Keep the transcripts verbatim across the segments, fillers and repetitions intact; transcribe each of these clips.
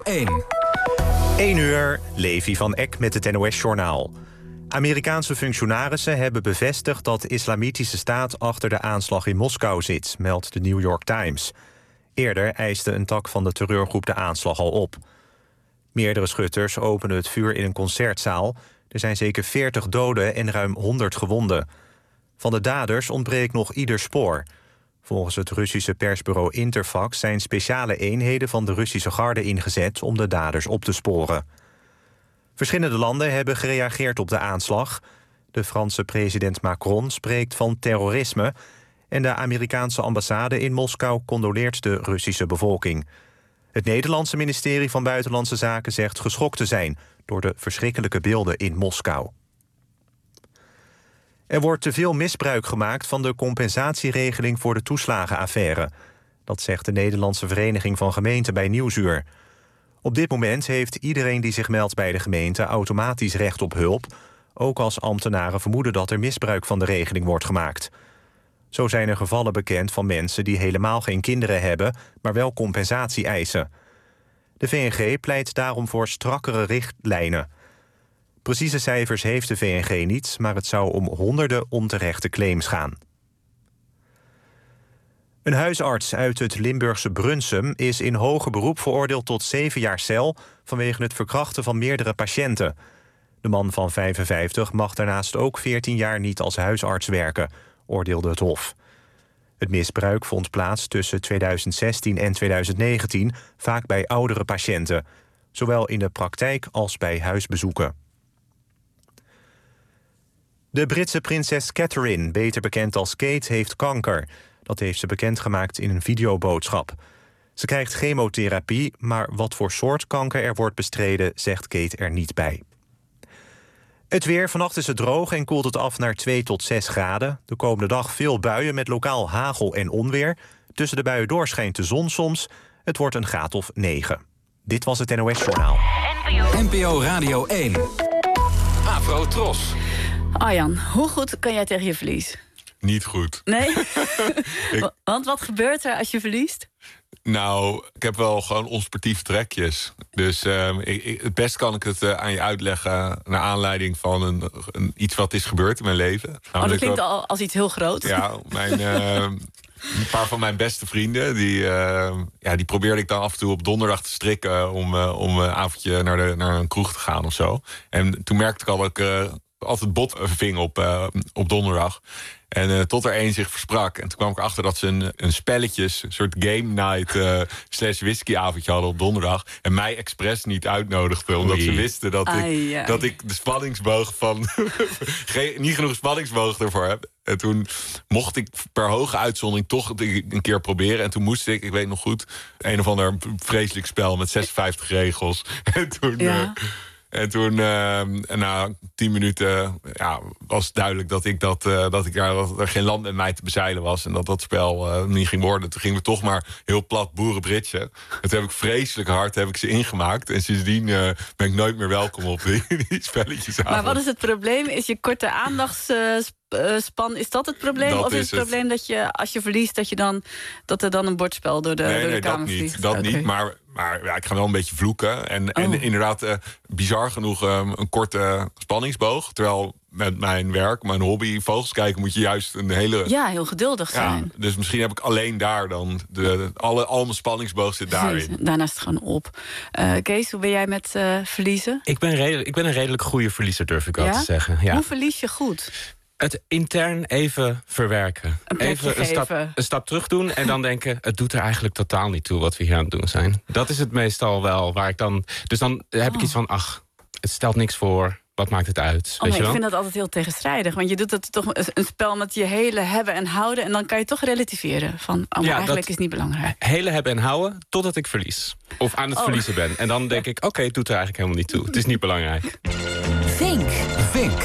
één. één uur, Levi van Eck met het N O S-journaal. Amerikaanse functionarissen hebben bevestigd dat de Islamitische Staat achter de aanslag in Moskou zit, meldt de New York Times. Eerder eiste een tak van de terreurgroep de aanslag al op. Meerdere schutters openen het vuur in een concertzaal. Er zijn zeker veertig doden en ruim honderd gewonden. Van de daders ontbreekt nog ieder spoor. Volgens het Russische persbureau Interfax zijn speciale eenheden van de Russische garde ingezet om de daders op te sporen. Verschillende landen hebben gereageerd op de aanslag. De Franse president Macron spreekt van terrorisme en de Amerikaanse ambassade in Moskou condoleert de Russische bevolking. Het Nederlandse ministerie van Buitenlandse Zaken zegt geschokt te zijn door de verschrikkelijke beelden in Moskou. Er wordt te veel misbruik gemaakt van de compensatieregeling voor de toeslagenaffaire. Dat zegt de Nederlandse Vereniging van Gemeenten bij Nieuwsuur. Op dit moment heeft iedereen die zich meldt bij de gemeente automatisch recht op hulp, ook als ambtenaren vermoeden dat er misbruik van de regeling wordt gemaakt. Zo zijn er gevallen bekend van mensen die helemaal geen kinderen hebben, maar wel compensatie eisen. De V N G pleit daarom voor strakkere richtlijnen. Precieze cijfers heeft de V N G niet, maar het zou om honderden onterechte claims gaan. Een huisarts uit het Limburgse Brunsum is in hoger beroep veroordeeld tot zeven jaar cel vanwege het verkrachten van meerdere patiënten. De man van vijfenvijftig mag daarnaast ook veertien jaar niet als huisarts werken, oordeelde het Hof. Het misbruik vond plaats tussen tweeduizend zestien en tweeduizend negentien, vaak bij oudere patiënten, zowel in de praktijk als bij huisbezoeken. De Britse prinses Catherine, beter bekend als Kate, heeft kanker. Dat heeft ze bekendgemaakt in een videoboodschap. Ze krijgt chemotherapie, maar wat voor soort kanker er wordt bestreden, zegt Kate er niet bij. Het weer, vannacht is het droog en koelt het af naar twee tot zes graden. De komende dag veel buien met lokaal hagel en onweer. Tussen de buien door schijnt de zon soms. Het wordt een graad of negen. Dit was het N O S-journaal. N P O Radio één. Afro Tros. Arjan, hoe goed kan jij tegen je verlies? Niet goed. Nee? ik... Want wat gebeurt er als je verliest? Nou, ik heb wel gewoon onsportieve trekjes. Dus uh, ik, ik, het best kan ik het uh, aan je uitleggen naar aanleiding van een, een, iets wat is gebeurd in mijn leven. Oh, dat klinkt al als iets heel groots. Ja, mijn, uh, een paar van mijn beste vrienden, die, uh, ja, die probeerde ik dan af en toe op donderdag te strikken om, uh, om een avondje naar, de, naar een kroeg te gaan of zo. En toen merkte ik al dat ik uh, altijd bot ving op, uh, op donderdag. En uh, tot er één zich versprak. En toen kwam ik achter dat ze een, een spelletjes, een soort game night uh, slash whiskyavondje hadden op donderdag. En mij expres niet uitnodigden. Omdat Oei. ze wisten dat, ai, ik, ai. dat ik de spanningsboog van... geen, niet genoeg spanningsboog ervoor heb. En toen mocht ik per hoge uitzondering toch een keer proberen. En toen moest ik, ik weet nog goed, een of ander vreselijk spel met zesenvijftig regels. En toen... Ja. Uh, En toen, uh, na tien minuten, ja, was het duidelijk dat ik, dat, uh, dat ik daar, dat er geen land met mij te bezeilen was. En dat dat spel uh, niet ging worden. Toen gingen we toch maar heel plat boerenbritsen. En toen heb ik vreselijk hard heb ik ze ingemaakt. En sindsdien uh, ben ik nooit meer welkom op die, die spelletjesavond. Maar wat is het probleem? Is je korte aandachtspan, is dat het probleem? Dat of is is het probleem dat je, als je verliest, dat, je dan, dat er dan een bordspel door de, nee, door de nee, kamer dat vliegt? niet. Dat okay. niet, maar... Maar ja, ik ga wel een beetje vloeken. En, oh. en inderdaad, uh, bizar genoeg um, een korte spanningsboog. Terwijl met mijn werk, mijn hobby, vogels kijken, moet je juist een hele... Ja, heel geduldig zijn. Ja, dus misschien heb ik alleen daar dan... De, de, alle, al mijn spanningsboog zit daarin. Daarna is het gewoon op. Uh, Kees, hoe ben jij met uh, verliezen? Ik ben, redelijk, ik ben een redelijk goede verliezer, durf ik wel ja? te zeggen. Ja. Hoe verlies je goed? Het intern even verwerken. Een even een stap, een stap terug doen en dan denken... het doet er eigenlijk totaal niet toe wat we hier aan het doen zijn. Dat is het meestal wel waar ik dan... Dus dan heb ik oh. iets van, ach, het stelt niks voor... Wat maakt het uit? Oh, nee, ik vind dat altijd heel tegenstrijdig. Want je doet het toch een spel met je hele hebben en houden... en dan kan je toch relativeren. Van, oh, maar ja, eigenlijk is het niet belangrijk. Hele hebben en houden totdat ik verlies. Of aan het oh. verliezen ben. En dan denk ik, oké, okay, het doet er eigenlijk helemaal niet toe. Het is niet belangrijk. Vink. Vink.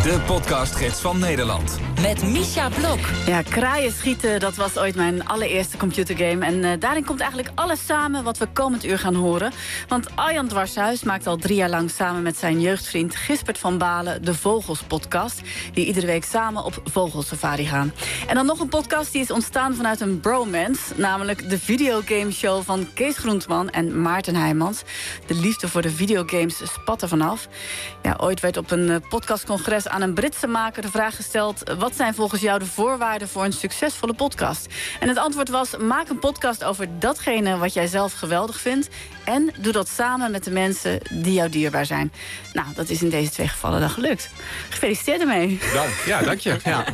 De podcastgids van Nederland. Met Misha Blok. Ja, kraaien schieten, dat was ooit mijn allereerste computergame. En uh, daarin komt eigenlijk alles samen wat we komend uur gaan horen. Want Arjan Dwarshuis maakt al drie jaar lang samen met zijn jeugdvriend Gisbert van Balen de Vogels-podcast. Die iedere week samen op vogelsafari gaan. En dan nog een podcast die is ontstaan vanuit een bromance. Namelijk de videogameshow van Kees Groenteman en Maarten Heijmans. De liefde voor de videogames spat er vanaf. Ja, ooit werd op een uh, podcastcongres aan een Britse maker de vraag gesteld: wat zijn volgens jou de voorwaarden voor een succesvolle podcast? En het antwoord was: maak een podcast over datgene wat jij zelf geweldig vindt. En doe dat samen met de mensen die jou dierbaar zijn. Nou, dat is in deze twee gevallen dan gelukt. Gefeliciteerd ermee. Dank. Ja, dank je. Ja.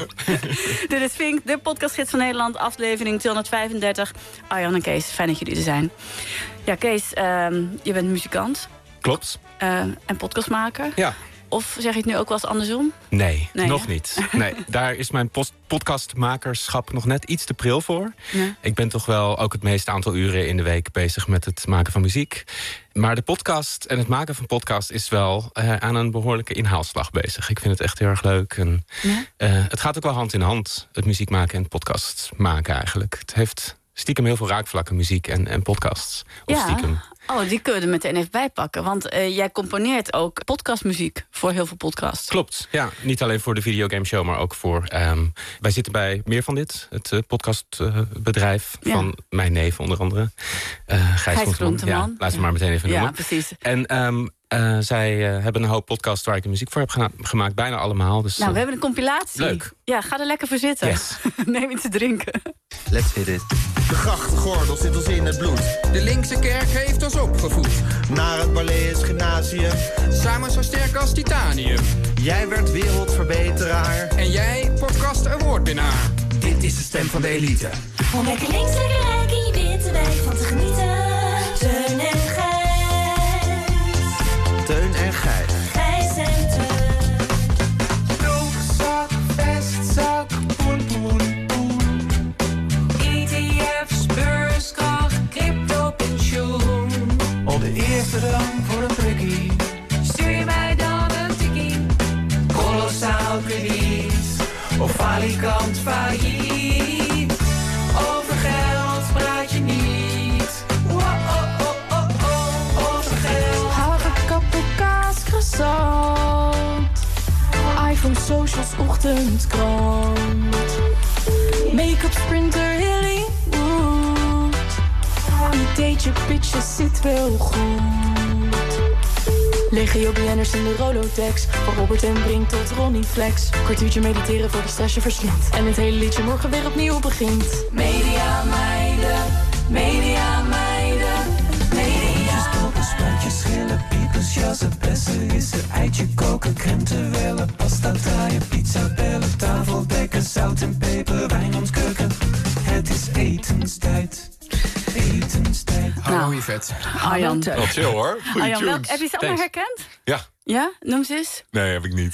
Dit is Vink, de podcastgids van Nederland, aflevering tweehonderdvijfendertig. Arjan en Kees, fijn dat jullie er zijn. Ja, Kees, uh, je bent muzikant. Klopt. Uh, en podcastmaker. Ja. Of zeg je het nu ook wel eens andersom? Nee, nee nog hè? niet. Nee, daar is mijn post- podcastmakerschap nog net iets te pril voor. Ja. Ik ben toch wel ook het meeste aantal uren in de week bezig met het maken van muziek. Maar de podcast en het maken van podcast is wel uh, aan een behoorlijke inhaalslag bezig. Ik vind het echt heel erg leuk. En, Ja? uh, het gaat ook wel hand in hand, het muziek maken en het podcast maken eigenlijk. Het heeft stiekem heel veel raakvlakken, muziek en, en podcasts. Of Ja. stiekem. Oh, die kunnen we er meteen even bijpakken. Want uh, jij componeert ook podcastmuziek voor heel veel podcasts. Klopt, ja. Niet alleen voor de videogameshow, maar ook voor... Um, wij zitten bij Meer van Dit, het uh, podcastbedrijf uh, Ja. van mijn neef onder andere. Uh, Gijs, Gijs Groenteman. Groenteman. Ja, laat ze Ja. maar meteen even Ja, noemen. precies. En um, uh, zij uh, hebben een hoop podcasts waar ik de muziek voor heb gena- gemaakt. Bijna allemaal. Dus, Nou, we uh, hebben een compilatie. Leuk. Ja, ga er lekker voor zitten. Yes. Neem iets te drinken. Let's hit it. De grachtgordel zit ons in het bloed. De linkse kerk heeft ons opgevoed. Naar het Barlees Gymnasium. Samen zo sterk als titanium. Jij werd wereldverbeteraar. En jij podcast awardwinnaar. Dit is de stem van de elite. Om lekker links, lekker rijk in je witte wijk van te genieten. Teun en Gijs. Teun en Gijs. Gijs en Teun. Broekzak, vestzak, poen, poen, poen. E T F's, beurskracht, crypto, pensioen. Op de eerste rang voor een prikkie. Stuur je mij dan een tikkie? Kolossaal krediet. Of falikant failliet. Over geld praat je niet. Wow, oh, oh, oh, oh. Over geld. Haverkappel, kaas, croissant. iPhone, socials, ochtendkrant. Make-up, sprinter, Hollywood. Een dateje, pitches, zit wel goed. Legio B N'ers in de Rolodex. Van Robert en Brink tot Ronnie Flex. Kwartiertje mediteren voor de stress je verslindt. En het hele liedje morgen weer opnieuw begint. Media meiden, media meiden, media Kopen, spuitjes, schillen, piepers, jassen, bessen, rissen, eitje koken, krenten wellen, pasta draaien, pizza bellen, tafel dekken, zout en peper, wijn ontkurken. Het is etenstijd, etenstijd. Nou, Yvette. Arjan. Wel chill hoor. Goeie Arjan, welk, tunes. heb je ze allemaal Thanks. herkend? Ja. Ja? Noem ze eens. Nee, heb ik niet.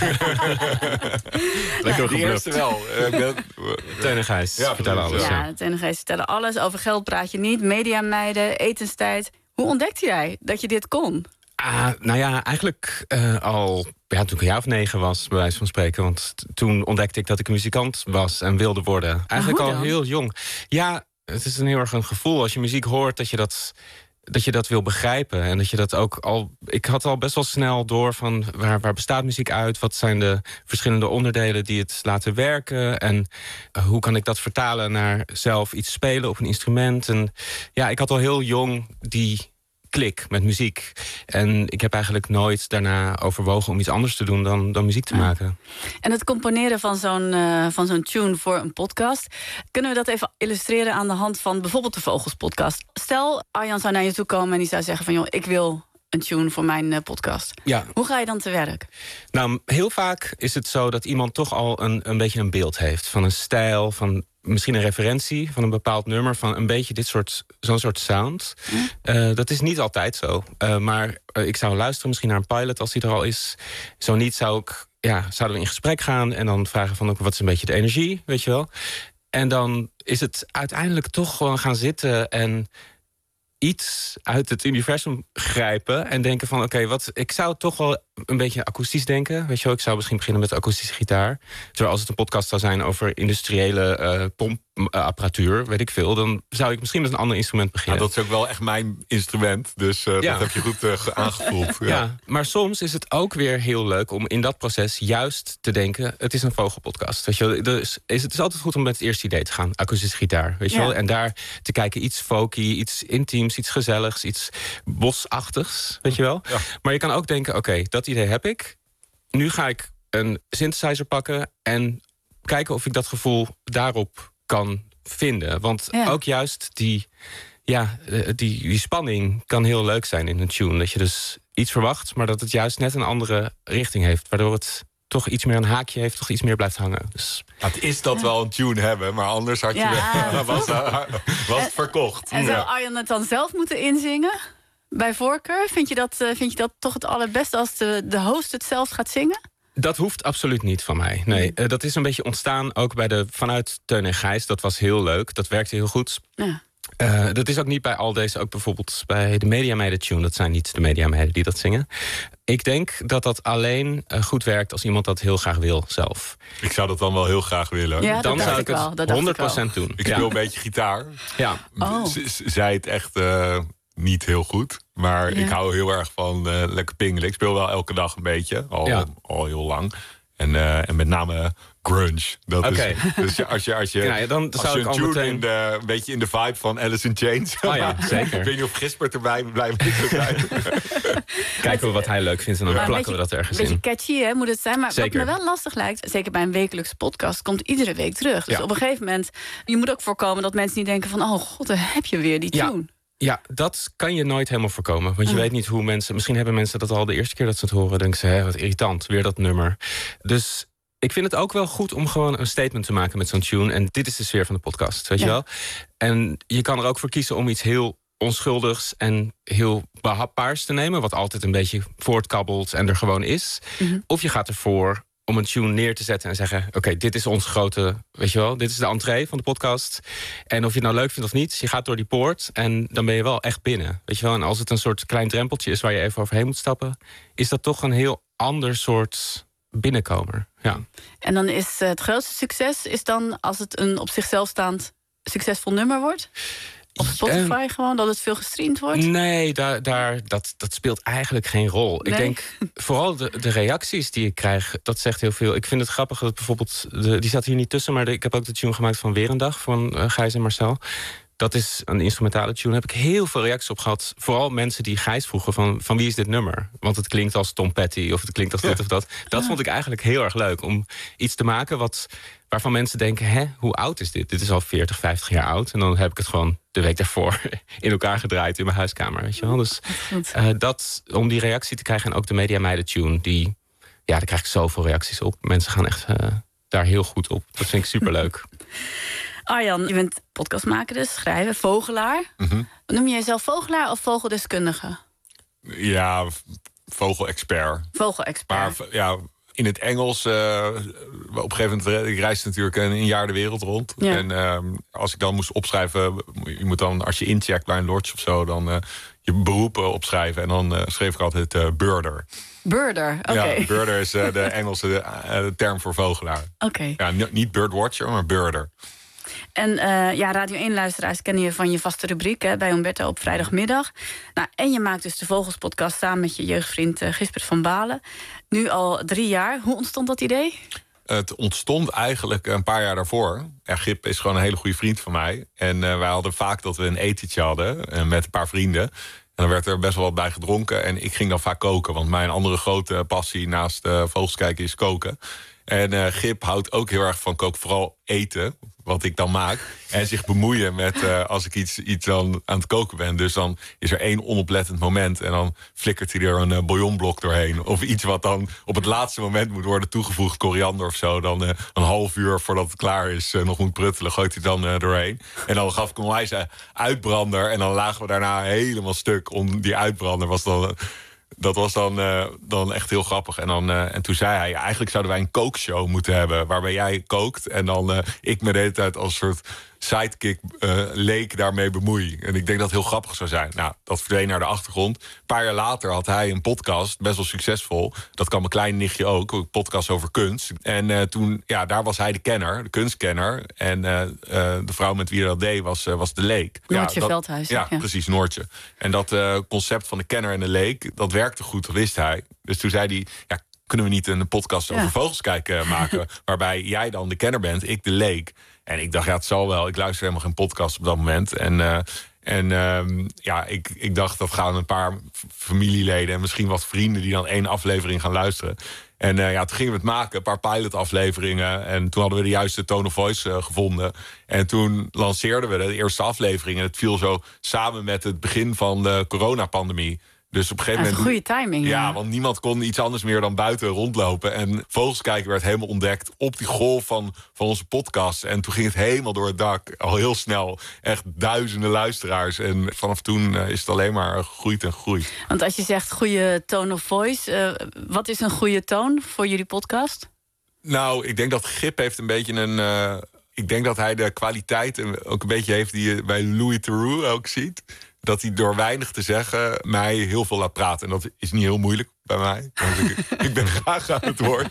Lekker Die eerste wel. Eh, ik ben- Teun en Gijs Ja, vertellen precies, alles. Ja, Ja. het N G vertellen alles. Over geld praat je niet. Mediameiden, etenstijd. Hoe ontdekte jij dat je dit kon? Ah, nou ja, eigenlijk uh, al ja, toen ik een jaar of negen was, bij wijze van spreken. Want t- toen ontdekte ik dat ik een muzikant was en wilde worden. Eigenlijk hoe al dan? heel jong. Ja, het is een heel erg een gevoel als je muziek hoort dat je dat, dat je dat wil begrijpen. En dat je dat ook al. Ik had al best wel snel door van waar, waar bestaat muziek uit? Wat zijn de verschillende onderdelen die het laten werken? En uh, hoe kan ik dat vertalen naar zelf iets spelen op een instrument? En ja, ik had al heel jong die klik met muziek. En ik heb eigenlijk nooit daarna overwogen om iets anders te doen dan, dan muziek te Ja. maken. En het componeren van zo'n uh, van zo'n tune voor een podcast. Kunnen we dat even illustreren aan de hand van bijvoorbeeld de Vogels podcast? Stel, Arjan zou naar je toe komen en die zou zeggen van joh, ik wil een tune voor mijn uh, podcast. Ja. Hoe ga je dan te werk? Nou, heel vaak is het zo dat iemand toch al een, een beetje een beeld heeft van een stijl, van misschien een referentie van een bepaald nummer, van een beetje dit soort, zo'n soort sound. Hm? Uh, dat is niet altijd zo. Uh, maar uh, ik zou luisteren misschien naar een pilot als die er al is. Zo niet zou ik, ja, zouden we in gesprek gaan en dan vragen van ook wat is een beetje de energie, weet je wel. En dan is het uiteindelijk toch gewoon gaan zitten en iets uit het universum grijpen en denken van, oké, okay, wat ik zou toch wel een beetje akoestisch denken. Weet je wel, ik zou misschien beginnen met akoestische gitaar. Terwijl als het een podcast zou zijn over industriële uh, pompapparatuur, weet ik veel, dan zou ik misschien met een ander instrument beginnen. Ja, dat is ook wel echt mijn instrument, dus uh, ja. dat heb je goed uh, aangevoeld. Ja. ja, maar soms is het ook weer heel leuk om in dat proces juist te denken, het is een vogelpodcast. Weet je wel, dus is het is altijd goed om met het eerste idee te gaan, akoestische gitaar, weet je ja. wel, en daar te kijken, iets folky, iets intiems, iets gezelligs, iets bosachtigs, weet je wel. Ja. Maar je kan ook denken, oké, okay, dat idee heb ik. Nu ga ik een synthesizer pakken en kijken of ik dat gevoel daarop kan vinden. Want ja. ook juist die, ja, die, die spanning kan heel leuk zijn in een tune. Dat je dus iets verwacht, maar dat het juist net een andere richting heeft. Waardoor het toch iets meer een haakje heeft, toch iets meer blijft hangen. Dus ja, het is dat ja. wel een tune hebben, maar anders had je ja. wel, was, was het verkocht. En, en zou Arjan het dan zelf moeten inzingen? Bij voorkeur? Vind je dat, vind je dat toch het allerbeste als de, de host het zelf gaat zingen? Dat hoeft absoluut niet van mij. Nee, uh, dat is een beetje ontstaan ook bij de vanuit Teun en Gijs. Dat was heel leuk. Dat werkte heel goed. Ja. Uh, dat is ook niet bij al deze, ook bijvoorbeeld bij de Mediameiden tune. Dat zijn niet de Mediameiden die dat zingen. Ik denk dat dat alleen uh, goed werkt als iemand dat heel graag wil zelf. Ik zou dat dan wel heel graag willen. Ja, dan zou ik het wel. Dat honderd procent ik doen. Ik speel ja. een beetje gitaar. Ja. Oh. Z- zij het echt uh, niet heel goed. Maar ja. ik hou heel erg van uh, lekker pingelen. Ik speel wel elke dag een beetje. Al, ja. al heel lang. En, uh, en met name grunge. Dat okay. is, dus als je, als je, ja, ja, dan als zou je ik een tune meteen... in de, een beetje in de vibe van Alice in Chains. Oh ja, zeker. Ik weet niet of Gispert erbij blijft zijn. Kijken we wat hij leuk vindt en dan maar plakken beetje, we dat ergens in. Een in. beetje catchy hè, moet het zijn. Maar zeker. wat me wel lastig lijkt, zeker bij een wekelijkse podcast, komt iedere week terug. Dus ja. op een gegeven moment, je moet ook voorkomen dat mensen niet denken van, oh god, daar heb je weer die tune. Ja. Ja, dat kan je nooit helemaal voorkomen. Want je oh. weet niet hoe mensen... Misschien hebben mensen dat al de eerste keer dat ze het horen. Denken ze, hé, wat irritant, weer dat nummer. Dus ik vind het ook wel goed om gewoon een statement te maken met zo'n tune. En dit is de sfeer van de podcast, weet ja. je wel? En je kan er ook voor kiezen om iets heel onschuldigs en heel behapbaars te nemen. Wat altijd een beetje voortkabbelt en er gewoon is. Mm-hmm. Of je gaat ervoor om een tune neer te zetten en zeggen, oké, okay, dit is ons grote, weet je wel, dit is de entree van de podcast. En of je het nou leuk vindt of niet, je gaat door die poort en dan ben je wel echt binnen, weet je wel. En als het een soort klein drempeltje is waar je even overheen moet stappen, is dat toch een heel ander soort binnenkomer. Ja. En dan is het grootste succes is dan als het een op zichzelf staand succesvol nummer wordt? Op Spotify um, gewoon, dat het veel gestreamd wordt? Nee, daar, daar, dat, dat speelt eigenlijk geen rol. Nee? Ik denk, vooral de, de reacties die ik krijg, dat zegt heel veel. Ik vind het grappig dat bijvoorbeeld, de, die staat hier niet tussen, maar de, ik heb ook de tune gemaakt van Weer een Dag van uh, Gijs en Marcel. Dat is een instrumentale tune. Daar heb ik heel veel reacties op gehad. Vooral mensen die Gijs vroegen van, van wie is dit nummer? Want het klinkt als Tom Petty of het klinkt als dit ja. of dat. Dat ja. vond ik eigenlijk heel erg leuk. Om iets te maken wat, waarvan mensen denken, hè, hoe oud is dit? Dit is al veertig, vijftig jaar oud. En dan heb ik het gewoon de week daarvoor in elkaar gedraaid in mijn huiskamer. Weet je wel? Dus uh, dat, om die reactie te krijgen. En ook de Mediameiden tune. Die, ja, daar krijg ik zoveel reacties op. Mensen gaan echt uh, daar heel goed op. Dat vind ik superleuk. Arjan, je bent podcastmaker dus, schrijver, vogelaar. Mm-hmm. Noem je jezelf vogelaar of vogeldeskundige? Ja, vogelexpert. Vogelexpert. Maar ja, in het Engels, uh, op een gegeven moment, ik reis natuurlijk een, een jaar de wereld rond. Ja. En uh, als ik dan moest opschrijven, je moet dan, als je incheckt bij een lodge of zo, dan uh, je beroepen opschrijven. En dan uh, schreef ik altijd uh, birder. Birder, oké. Okay. Ja, birder is uh, de Engelse de, uh, de term voor vogelaar. Oké. Okay. Ja, n- niet birdwatcher, maar birder. En uh, ja, Radio één-luisteraars kennen je van je vaste rubriek hè, bij Humberto op vrijdagmiddag. Nou, en je maakt dus de Vogelspodcast samen met je jeugdvriend uh, Gispert van Balen. Nu al drie jaar. Hoe ontstond dat idee? Het ontstond eigenlijk een paar jaar daarvoor. Ja, Gip is gewoon een hele goede vriend van mij. En uh, wij hadden vaak dat we een etentje hadden uh, met een paar vrienden. En dan werd er best wel wat bij gedronken. En ik ging dan vaak koken. Want mijn andere grote passie naast uh, vogels kijken is koken. En uh, Gip houdt ook heel erg van koken. Vooral eten, wat ik dan maak. En zich bemoeien met uh, als ik iets, iets dan aan het koken ben. Dus dan is er één onoplettend moment. En dan flikkert hij er een uh, bouillonblok doorheen. Of iets wat dan op het laatste moment moet worden toegevoegd. Koriander of zo. Dan uh, een half uur voordat het klaar is, uh, nog moet pruttelen. Gooit hij dan uh, doorheen. En dan gaf ik hem een uitbrander. En dan lagen we daarna helemaal stuk. Om die uitbrander was dan... Uh, Dat was dan, uh, dan echt heel grappig. En, dan, uh, en toen zei hij, ja, eigenlijk zouden wij een kookshow moeten hebben... waarbij jij kookt en dan uh, ik me de hele tijd als soort sidekick uh, leek daarmee bemoei. En ik denk dat het heel grappig zou zijn. Nou, dat verdween naar de achtergrond. Een paar jaar later had hij een podcast, best wel succesvol. Dat kan mijn kleine nichtje ook, een podcast over kunst. En uh, toen, ja, daar was hij de kenner, de kunstkenner. En uh, uh, de vrouw met wie hij dat deed was, uh, was de leek. Noortje ja, dat, Veldhuis. Ja, ja, precies, Noortje. En dat uh, concept van de kenner en de leek, dat werkte goed, dat wist hij. Dus toen zei hij, ja, kunnen we niet een podcast over ja. vogels kijken maken... waarbij jij dan de kenner bent, ik de leek. En ik dacht, ja, het zal wel. Ik luister helemaal geen podcast op dat moment. En, uh, en uh, ja, ik, ik dacht, dat gaan een paar familieleden... en misschien wat vrienden die dan één aflevering gaan luisteren. En uh, ja, toen gingen we het maken, een paar pilotafleveringen. En toen hadden we de juiste tone of voice uh, gevonden. En toen lanceerden we de eerste aflevering. En het viel zo samen met het begin van de coronapandemie. Dus op een gegeven moment. moment. Dat is een goede timing. Ja, ja, want niemand kon iets anders meer dan buiten rondlopen. En Vogels Kijken werd helemaal ontdekt op die golf van, van onze podcast. En toen ging het helemaal door het dak. Al heel snel. Echt duizenden luisteraars. En vanaf toen uh, is het alleen maar gegroeid en gegroeid. Want als je zegt goede tone of voice, uh, wat is een goede toon voor jullie podcast? Nou, ik denk dat Gip heeft een beetje een. Uh, ik denk dat hij de kwaliteit ook een beetje heeft die je bij Louis Theroux ook ziet. Dat hij door weinig te zeggen mij heel veel laat praten. En dat is niet heel moeilijk bij mij. Want ik, ik ben graag aan het woord.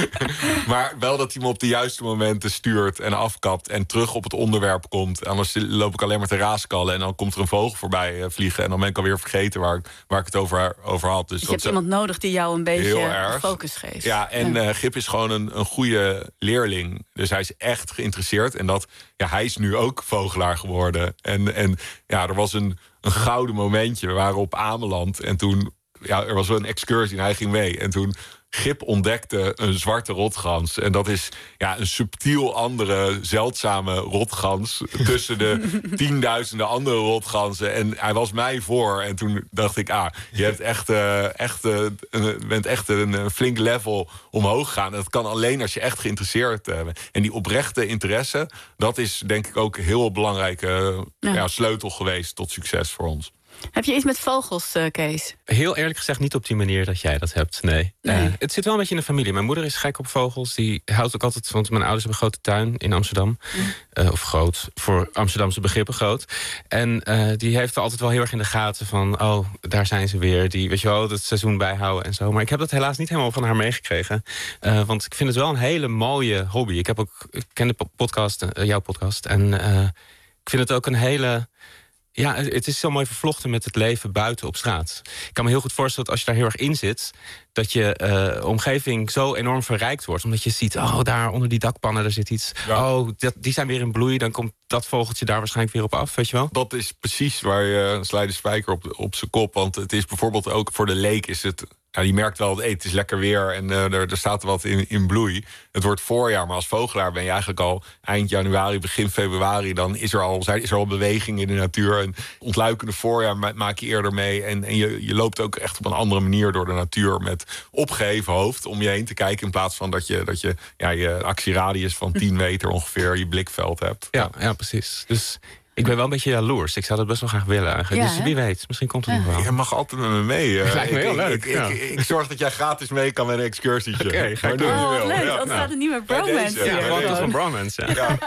Maar wel dat hij me op de juiste momenten stuurt en afkapt... en terug op het onderwerp komt. Anders loop ik alleen maar te raaskallen... en dan komt er een vogel voorbij vliegen... en dan ben ik alweer vergeten waar ik, waar ik het over, over had. Dus je hebt iemand nodig die jou een beetje focus geeft. Ja, en ja. Uh, Gip is gewoon een, een goede leerling. Dus hij is echt geïnteresseerd. En dat, ja, hij is nu ook vogelaar geworden. En, en ja, er was een... een gouden momentje. We waren op Ameland en toen... ja, er was wel een excursie en hij ging mee. En toen Gip ontdekte een zwarte rotgans. En dat is ja, een subtiel andere, zeldzame rotgans... tussen de tienduizenden andere rotganzen. En hij was mij voor. En toen dacht ik, ah, je hebt echt, uh, echt, uh, bent echt een, een flink level omhoog gegaan. En dat kan alleen als je echt geïnteresseerd bent. En die oprechte interesse, dat is denk ik ook een heel belangrijke ja. Ja, sleutel geweest tot succes voor ons. Heb je iets met vogels, uh, Kees? Heel eerlijk gezegd niet op die manier dat jij dat hebt, nee. nee. Uh, het zit wel een beetje in de familie. Mijn moeder is gek op vogels. Die houdt ook altijd, want mijn ouders hebben een grote tuin in Amsterdam. Mm. Uh, of groot, voor Amsterdamse begrippen groot. En uh, die heeft er altijd wel heel erg in de gaten van... oh, daar zijn ze weer, die, weet je wel, het seizoen bijhouden en zo. Maar ik heb dat helaas niet helemaal van haar meegekregen. Uh, want ik vind het wel een hele mooie hobby. Ik heb ook, ik ken de podcast, uh, jouw podcast. En uh, ik vind het ook een hele... Ja, het is zo mooi vervlochten met het leven buiten op straat. Ik kan me heel goed voorstellen dat als je daar heel erg in zit... dat je uh, omgeving zo enorm verrijkt wordt. Omdat je ziet, oh, daar onder die dakpannen, daar zit iets. Ja. Oh, dat, die zijn weer in bloei. Dan komt dat vogeltje daar waarschijnlijk weer op af, weet je wel? Dat is precies waar je sla je de spijker op, op zijn kop. Want het is bijvoorbeeld ook voor de leek is het... Nou, je merkt wel, hey, het is lekker weer en uh, er, er staat wat in, in bloei. Het wordt voorjaar, maar als vogelaar ben je eigenlijk al eind januari, begin februari... dan is er al, is er al beweging in de natuur. En ontluikende voorjaar maak je eerder mee. En, en je, je loopt ook echt op een andere manier door de natuur... met opgeheven hoofd om je heen te kijken... in plaats van dat je, dat je ja, je actieradius van tien meter ongeveer je blikveld hebt. Ja, ja, precies. Dus... ik ben wel een beetje jaloers. Ik zou dat best wel graag willen eigenlijk. Ja, dus wie weet, misschien komt het ja. nog wel. Je mag altijd met me mee. Uh, lijkt me heel ik, leuk. Ik, ja. ik, ik, ik zorg dat jij gratis mee kan met een excursietje. Oké, okay, ga ik doen. Oh, leuk. leuk. Ja. Want er staat een nieuwe bromance Ja, hier. gewoon ja, van bromance, ja. ja.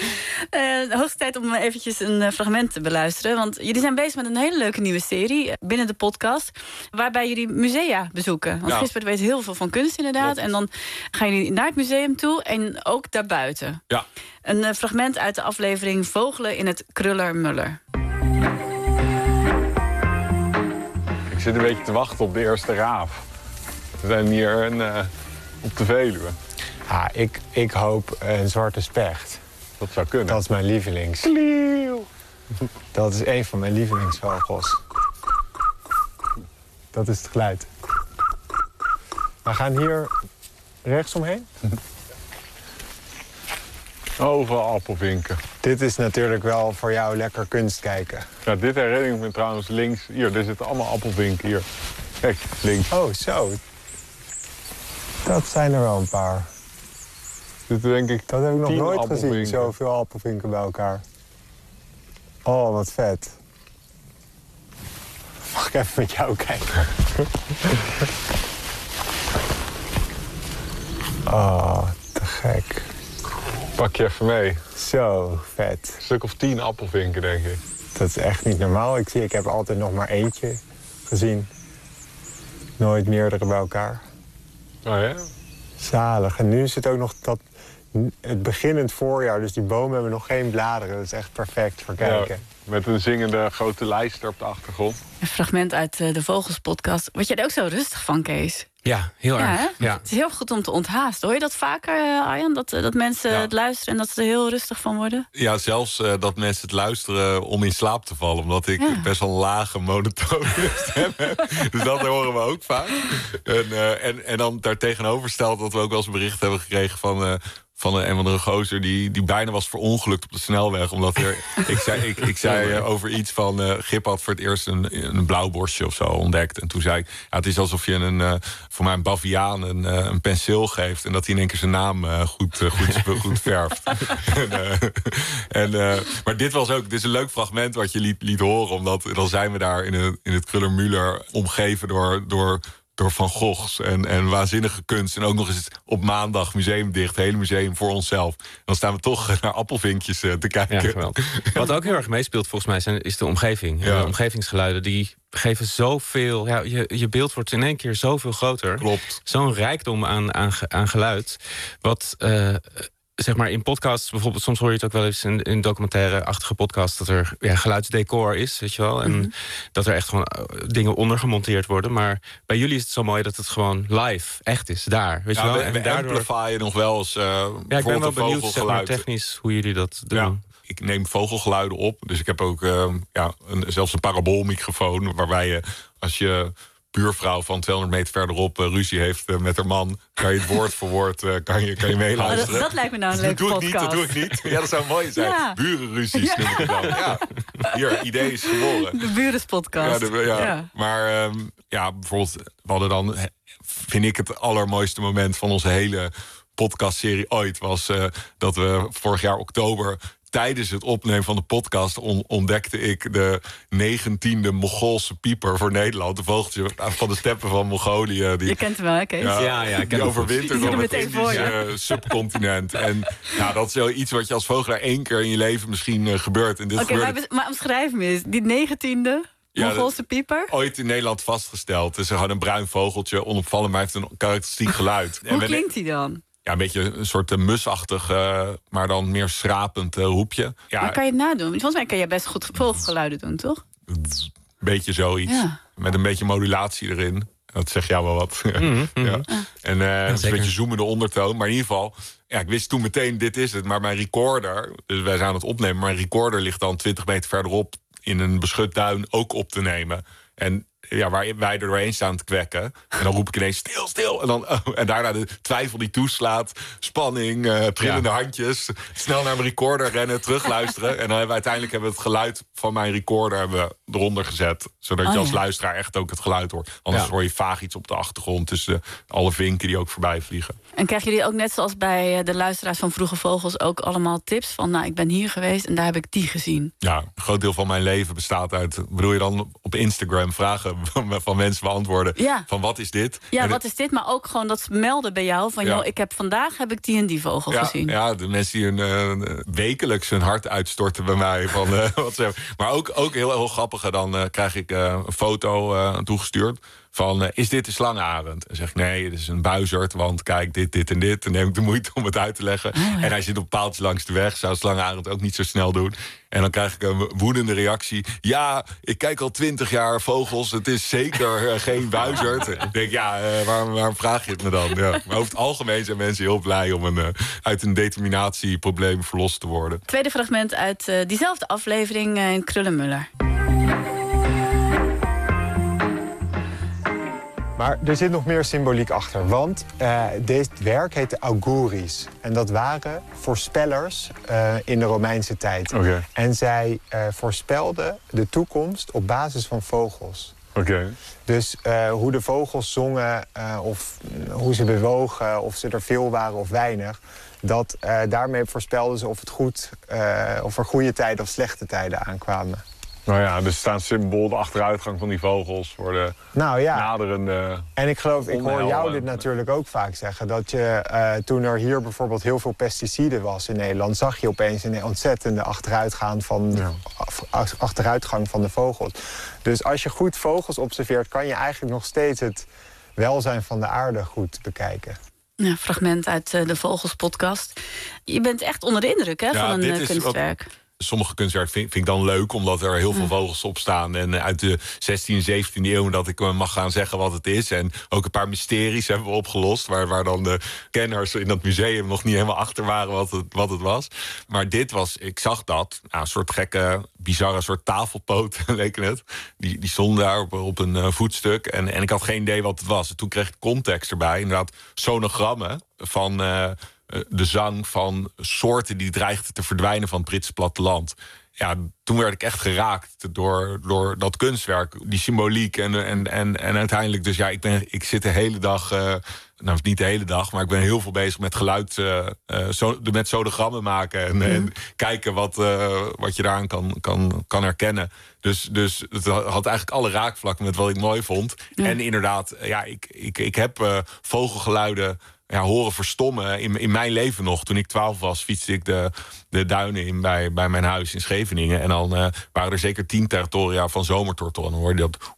uh, hoogste tijd om eventjes een uh, fragment te beluisteren. Want jullie zijn bezig met een hele leuke nieuwe serie binnen de podcast. Waarbij jullie musea bezoeken. Want ja. Gisbert weet heel veel van kunst inderdaad. Ja. En dan gaan jullie naar het museum toe en ook daarbuiten. Ja. Een uh, fragment uit de aflevering Vogelen in het Krullermuller. Ik zit een beetje te wachten op de eerste raaf. We zijn hier een, uh, op de Veluwe. Ah, ik, ik hoop een zwarte specht. Dat zou kunnen. Dat is mijn lievelings. Klieuw. Dat is een van mijn lievelingsvogels. Dat is het geluid. We gaan hier rechts omheen. Overal appelvinken. Dit is natuurlijk wel voor jou lekker kunst kijken. Ja, dit herinner ik me trouwens links. Hier, er zitten allemaal appelvinken hier. Kijk, links. Oh, zo. Dat zijn er wel een paar. Dit denk ik Dat heb ik nog nooit gezien, zoveel appelvinken bij elkaar. Oh, wat vet. Mag ik even met jou kijken? Oh, te gek. Pak je even mee. Zo, vet. Een stuk of tien appelvinken, denk ik. Dat is echt niet normaal. Ik zie, ik heb altijd nog maar eentje gezien. Nooit meerdere bij elkaar. Oh ja? Zalig. En nu is het ook nog dat, het beginnend voorjaar. Dus die bomen hebben nog geen bladeren. Dat is echt perfect voor kijken. Ja, met een zingende grote lijster op de achtergrond. Een fragment uit de Vogelspodcast. Word jij er ook zo rustig van, Kees? Ja, heel Ja, erg. hè? Ja. Het is heel goed om te onthaasten. Hoor je dat vaker, Arjan? Dat, dat mensen Ja. het luisteren en dat ze er heel rustig van worden? Ja, zelfs uh, dat mensen het luisteren om in slaap te vallen. Omdat ik Ja. best wel een lage, monotone stem heb. Dus dat horen we ook vaak. En, uh, en, en dan daartegenover stelt dat we ook wel eens een bericht hebben gekregen van... Uh, van een of andere gozer die, die bijna was verongelukt op de snelweg. Omdat er, ik zei, ik, ik zei uh, over iets van... Uh, Gip had voor het eerst een, een blauw borstje of zo ontdekt. En toen zei ik, ja, het is alsof je een, uh, voor mij een baviaan een, uh, een penseel geeft... en dat hij in één keer zijn naam uh, goed, uh, goed, goed verft. en, uh, en, uh, maar dit was ook, dit is een leuk fragment wat je liet, liet horen... omdat dan zijn we daar in, een, in het Kröller-Müller omgeven door... door door Van Goghs en, en waanzinnige kunst. En ook nog eens op maandag museum dicht. Het hele museum voor onszelf. Dan staan we toch naar appelvinkjes uh, te kijken. Ja, geweldig. Wat ook heel erg meespeelt volgens mij zijn, is de omgeving. Ja. De omgevingsgeluiden die geven zoveel... Ja, je, je beeld wordt in één keer zoveel groter. Klopt. Zo'n rijkdom aan, aan, aan geluid. Wat... Uh, zeg maar in podcasts, bijvoorbeeld, soms hoor je het ook wel eens in, in documentaire-achtige podcasts, dat er ja, geluidsdecor is, weet je wel. En mm-hmm. dat er echt gewoon uh, dingen onder gemonteerd worden. Maar bij jullie is het zo mooi dat het gewoon live, echt is, daar. Weet ja, je wel? We, en we daardoor... amplifyen nog wel eens uh, ja, ik ben wel benieuwd, zeg maar, technisch hoe jullie dat doen. Ja. Ik neem vogelgeluiden op. Dus ik heb ook uh, ja, een, zelfs een paraboolmicrofoon, waarbij je, als je buurvrouw van tweehonderd meter verderop uh, ruzie heeft uh, met haar man, kan je het woord voor woord uh, kan je, kan je meeluisteren. Oh, dat, dat lijkt me nou een leuke dat podcast. Doe ik niet, dat doe ik niet. Ja, dat zou mooi zijn. Ja. Burenruzies noem ik het dan. Ja. Hier, idee is geboren. De burenspodcast. Ja, de, ja. ja. Maar um, ja, bijvoorbeeld, we hadden dan, vind ik het allermooiste moment van onze hele podcastserie ooit, was uh, dat we vorig jaar oktober, tijdens het opnemen van de podcast on- ontdekte ik de negentiende Mongoolse pieper voor Nederland. De vogeltje van de steppen van Mongolië. Die, je kent hem wel, hè, Kees? Ja, ja, ja, ik die overwintert op het Indische uh, subcontinent. En nou, dat is wel iets wat je als vogelaar één keer in je leven misschien uh, gebeurt. Oké, okay, maar, maar omschrijf me eens. Die negentiende ja, Mongoolse pieper? Ooit in Nederland vastgesteld. Het is gewoon een bruin vogeltje, onopvallend, maar heeft een karakteristiek geluid. Hoe klinkt hij dan? Ja, een beetje een soort uh, musachtig, uh, maar dan meer schrapend uh, roepje. Ja, maar kan je het nadoen? Volgens mij kan je best goed vogelgeluiden doen, toch? Een beetje zoiets. Ja. Met een beetje modulatie erin. Dat zegt jou wel wat. Mm-hmm. ja. En uh, ja, een beetje zoemende ondertoon. Maar in ieder geval, ja, ik wist toen meteen, dit is het. Maar mijn recorder, dus wij zijn aan het opnemen, mijn recorder ligt dan twintig meter verderop in een beschut duin ook op te nemen. En ja, waar wij er doorheen staan te kwekken. En dan roep ik ineens stil, stil. En, dan, oh, en daarna de twijfel die toeslaat. Spanning, uh, trillende ja. handjes. Snel naar mijn recorder rennen, terugluisteren. En dan hebben we uiteindelijk hebben we het geluid van mijn recorder hebben we eronder gezet. Zodat oh, je als ja. luisteraar echt ook het geluid hoort. Anders ja. hoor je vaag iets op de achtergrond tussen alle vinken die ook voorbij vliegen. En krijgen jullie ook net zoals bij de luisteraars van Vroege Vogels ook allemaal tips van, nou, ik ben hier geweest en daar heb ik die gezien? Ja, een groot deel van mijn leven bestaat uit, bedoel je dan op Instagram vragen van, van mensen beantwoorden ja. van wat is dit? Ja, en wat het, is dit? Maar ook gewoon dat ze melden bij jou van, ja. joh, ik heb vandaag heb ik die en die vogel ja, gezien. Ja, de mensen die hun uh, wekelijks hun hart uitstorten bij mij. Van, uh, wat ze hebben. Maar ook, ook heel, heel grappig, dan uh, krijg ik uh, een foto uh, toegestuurd. Van, uh, is dit de slangenarend? En zeg ik, nee, het is een buizerd, want kijk, dit, dit en dit. Dan neem ik de moeite om het uit te leggen. Oh, ja. En hij zit op paaltjes langs de weg. Zou slangenarend ook niet zo snel doen. En dan krijg ik een woedende reactie. Ja, ik kijk al twintig jaar vogels. Het is zeker uh, geen buizerd. Ik denk, ja, uh, waarom, waarom vraag je het me dan? Ja. Maar over het algemeen zijn mensen heel blij om een, uh, uit een determinatieprobleem verlost te worden. Tweede fragment uit uh, diezelfde aflevering uh, in Kröller-Müller. Maar er zit nog meer symboliek achter. Want uh, dit werk heette auguries. En dat waren voorspellers uh, in de Romeinse tijd. Okay. En zij uh, voorspelden de toekomst op basis van vogels. Okay. Dus uh, hoe de vogels zongen, uh, of uh, hoe ze bewogen, of ze er veel waren of weinig. Dat, uh, daarmee voorspelden ze of, het goed, uh, of er goede tijden of slechte tijden aankwamen. Nou ja, er staat symbool de achteruitgang van die vogels voor de nou, ja. naderende. En ik geloof, ik hoor jou onheil. dit natuurlijk ook vaak zeggen, dat je uh, toen er hier bijvoorbeeld heel veel pesticiden was in Nederland, zag je opeens een ontzettende achteruitgang van, ja. achteruitgang van de vogels. Dus als je goed vogels observeert, kan je eigenlijk nog steeds het welzijn van de aarde goed bekijken. Ja, fragment uit uh, de Vogels-podcast. Je bent echt onder de indruk hè, Ja, van een dit uh, is kunstwerk. Wat... Sommige kunstwerken vind, vind ik dan leuk, omdat er heel veel vogels op staan. En uit de zestiende, zeventiende eeuw dat ik mag gaan zeggen wat het is. En ook een paar mysteries hebben we opgelost, waar, waar dan de kenners in dat museum nog niet helemaal achter waren wat het, wat het was. Maar dit was, ik zag dat, nou, een soort gekke, bizarre soort tafelpoot, leek het. Die, die stond daar op, op een uh, voetstuk. En, en ik had geen idee wat het was. En toen kreeg ik context erbij, inderdaad sonogrammen van... Uh, de zang van soorten die dreigden te verdwijnen van het Britse platteland. Ja, toen werd ik echt geraakt door, door dat kunstwerk, die symboliek. En, en, en, en uiteindelijk dus, ja, ik, ben, ik zit de hele dag... Uh, nou, niet de hele dag, maar ik ben heel veel bezig met geluid... Uh, uh, so, met sonogrammen maken en, mm. en kijken wat, uh, wat je daaraan kan, kan, kan herkennen. Dus, dus het had eigenlijk alle raakvlakken met wat ik mooi vond. Mm. En inderdaad, ja, ik, ik, ik heb uh, vogelgeluiden... Ja, horen verstommen in, in mijn leven nog. Toen ik twaalf was, fietste ik de, de duinen in bij, bij mijn huis in Scheveningen. En dan uh, waren er zeker tien territoria van zomertortel. En dan hoorde je dat...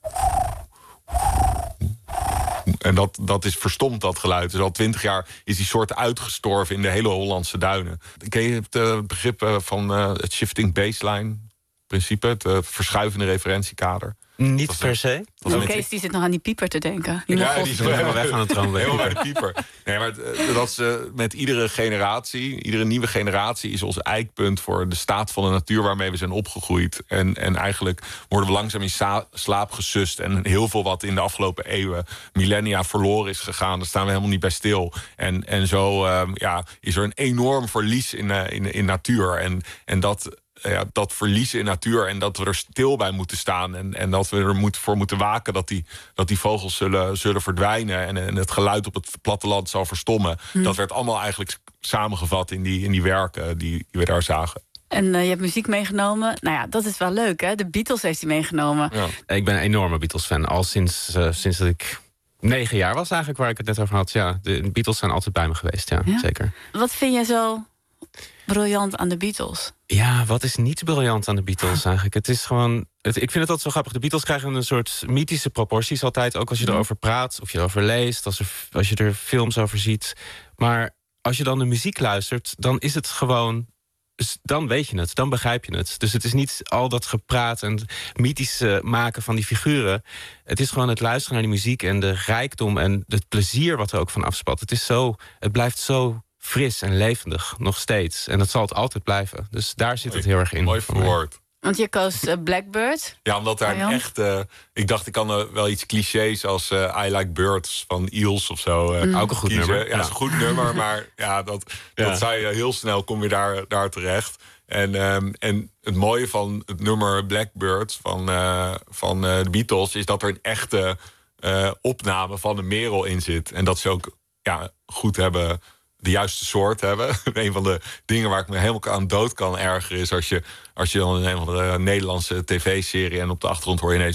En dat, dat is verstomd, dat geluid. Dus al twintig jaar is die soort uitgestorven in de hele Hollandse duinen. Ken je het uh, begrip van uh, het shifting baseline principe? Het uh, verschuivende referentiekader? Niet per se. Oh, Kees die zit nog aan die pieper te denken. Die ja, die is helemaal weg aan het dromen. Helemaal bij de pieper. Nee, maar dat ze met iedere generatie, iedere nieuwe generatie is ons eikpunt voor de staat van de natuur waarmee we zijn opgegroeid. En, en eigenlijk worden we langzaam in sa- slaap gesust. En heel veel wat in de afgelopen eeuwen, millennia, verloren is gegaan. Daar staan we helemaal niet bij stil. En, en zo um, ja, is er een enorm verlies in, uh, in, in natuur. En, en dat... Ja, dat verliezen in natuur en dat we er stil bij moeten staan... en, en dat we er moet, voor moeten waken dat die, dat die vogels zullen, zullen verdwijnen... En, en het geluid op het platteland zal verstommen. Hm. Dat werd allemaal eigenlijk samengevat in die, in die werken die, die we daar zagen. En uh, je hebt muziek meegenomen. Nou ja, dat is wel leuk, hè? De Beatles heeft hij meegenomen. Ja. Ik ben een enorme Beatles-fan. Al sinds, uh, sinds dat ik negen jaar was eigenlijk, waar ik het net over had. Ja, de Beatles zijn altijd bij me geweest, ja, ja? Zeker. Wat vind jij zo briljant aan de Beatles? Ja, wat is niet briljant aan de Beatles eigenlijk? Het is gewoon... Het, ik vind het altijd zo grappig. De Beatles krijgen een soort mythische proporties altijd. Ook als je erover praat, of je erover leest... als, er, als je er films over ziet. Maar als je dan de muziek luistert, dan is het gewoon... Dus dan weet je het, dan begrijp je het. Dus het is niet al dat gepraat en mythische maken van die figuren. Het is gewoon het luisteren naar die muziek... en de rijkdom en het plezier wat er ook van afspat. Het is zo... Het blijft zo... fris en levendig, nog steeds. En dat zal het altijd blijven. Dus daar zit het heel erg in. Mooi verwoord. Want je koos uh, Blackbird. Ja, omdat daar een echt... Uh, ik dacht, ik kan uh, wel iets clichés als uh, I Like Birds van Eels of zo uh, mm. Ook een goed kiezen. nummer. Ja, dat is een goed nummer, maar ja, dat, ja. dat zei je heel snel, kom je daar, daar terecht. En, um, en het mooie van het nummer Blackbird van, uh, van uh, de Beatles... is dat er een echte uh, opname van een merel in zit. En dat ze ook ja, goed hebben... de juiste soort hebben. Een van de dingen waar ik me helemaal aan dood kan ergeren... is als je, als je dan in een van de Nederlandse tv-serie... en op de achtergrond hoor je ineens...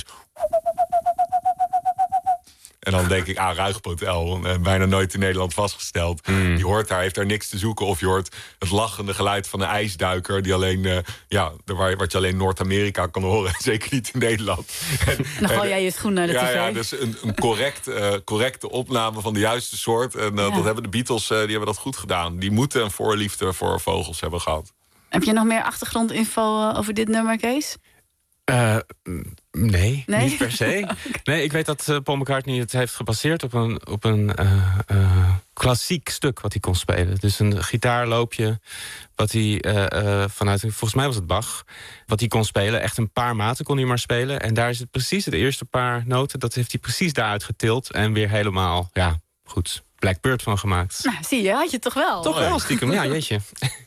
En dan denk ik, ah, Ruigpotel, bijna nooit in Nederland vastgesteld. Mm. Je hoort daar, heeft daar niks te zoeken. Of je hoort het lachende geluid van een ijsduiker... die alleen, uh, ja, wat je alleen in Noord-Amerika kan horen. Zeker niet in Nederland. En, en dan gooi jij je schoen naar de ja, tv. Ja, dus een, een correct, uh, correcte opname van de juiste soort. En uh, ja. dat hebben de Beatles, uh, die hebben dat goed gedaan. Die moeten een voorliefde voor vogels hebben gehad. Heb je nog meer achtergrondinfo uh, over dit nummer, Kees? Uh, nee, nee, niet per se. Okay. Nee, ik weet dat uh, Paul McCartney het heeft gebaseerd op een, op een uh, uh, klassiek stuk wat hij kon spelen. Dus een gitaarloopje wat hij uh, uh, vanuit, volgens mij was het Bach, wat hij kon spelen. Echt een paar maten kon hij maar spelen. En daar is het precies, de eerste paar noten, dat heeft hij precies daaruit getild. En weer helemaal, ja, goed, Blackbird van gemaakt. Nou, zie je, had je toch wel. Toch wel, stiekem, ja, jeetje.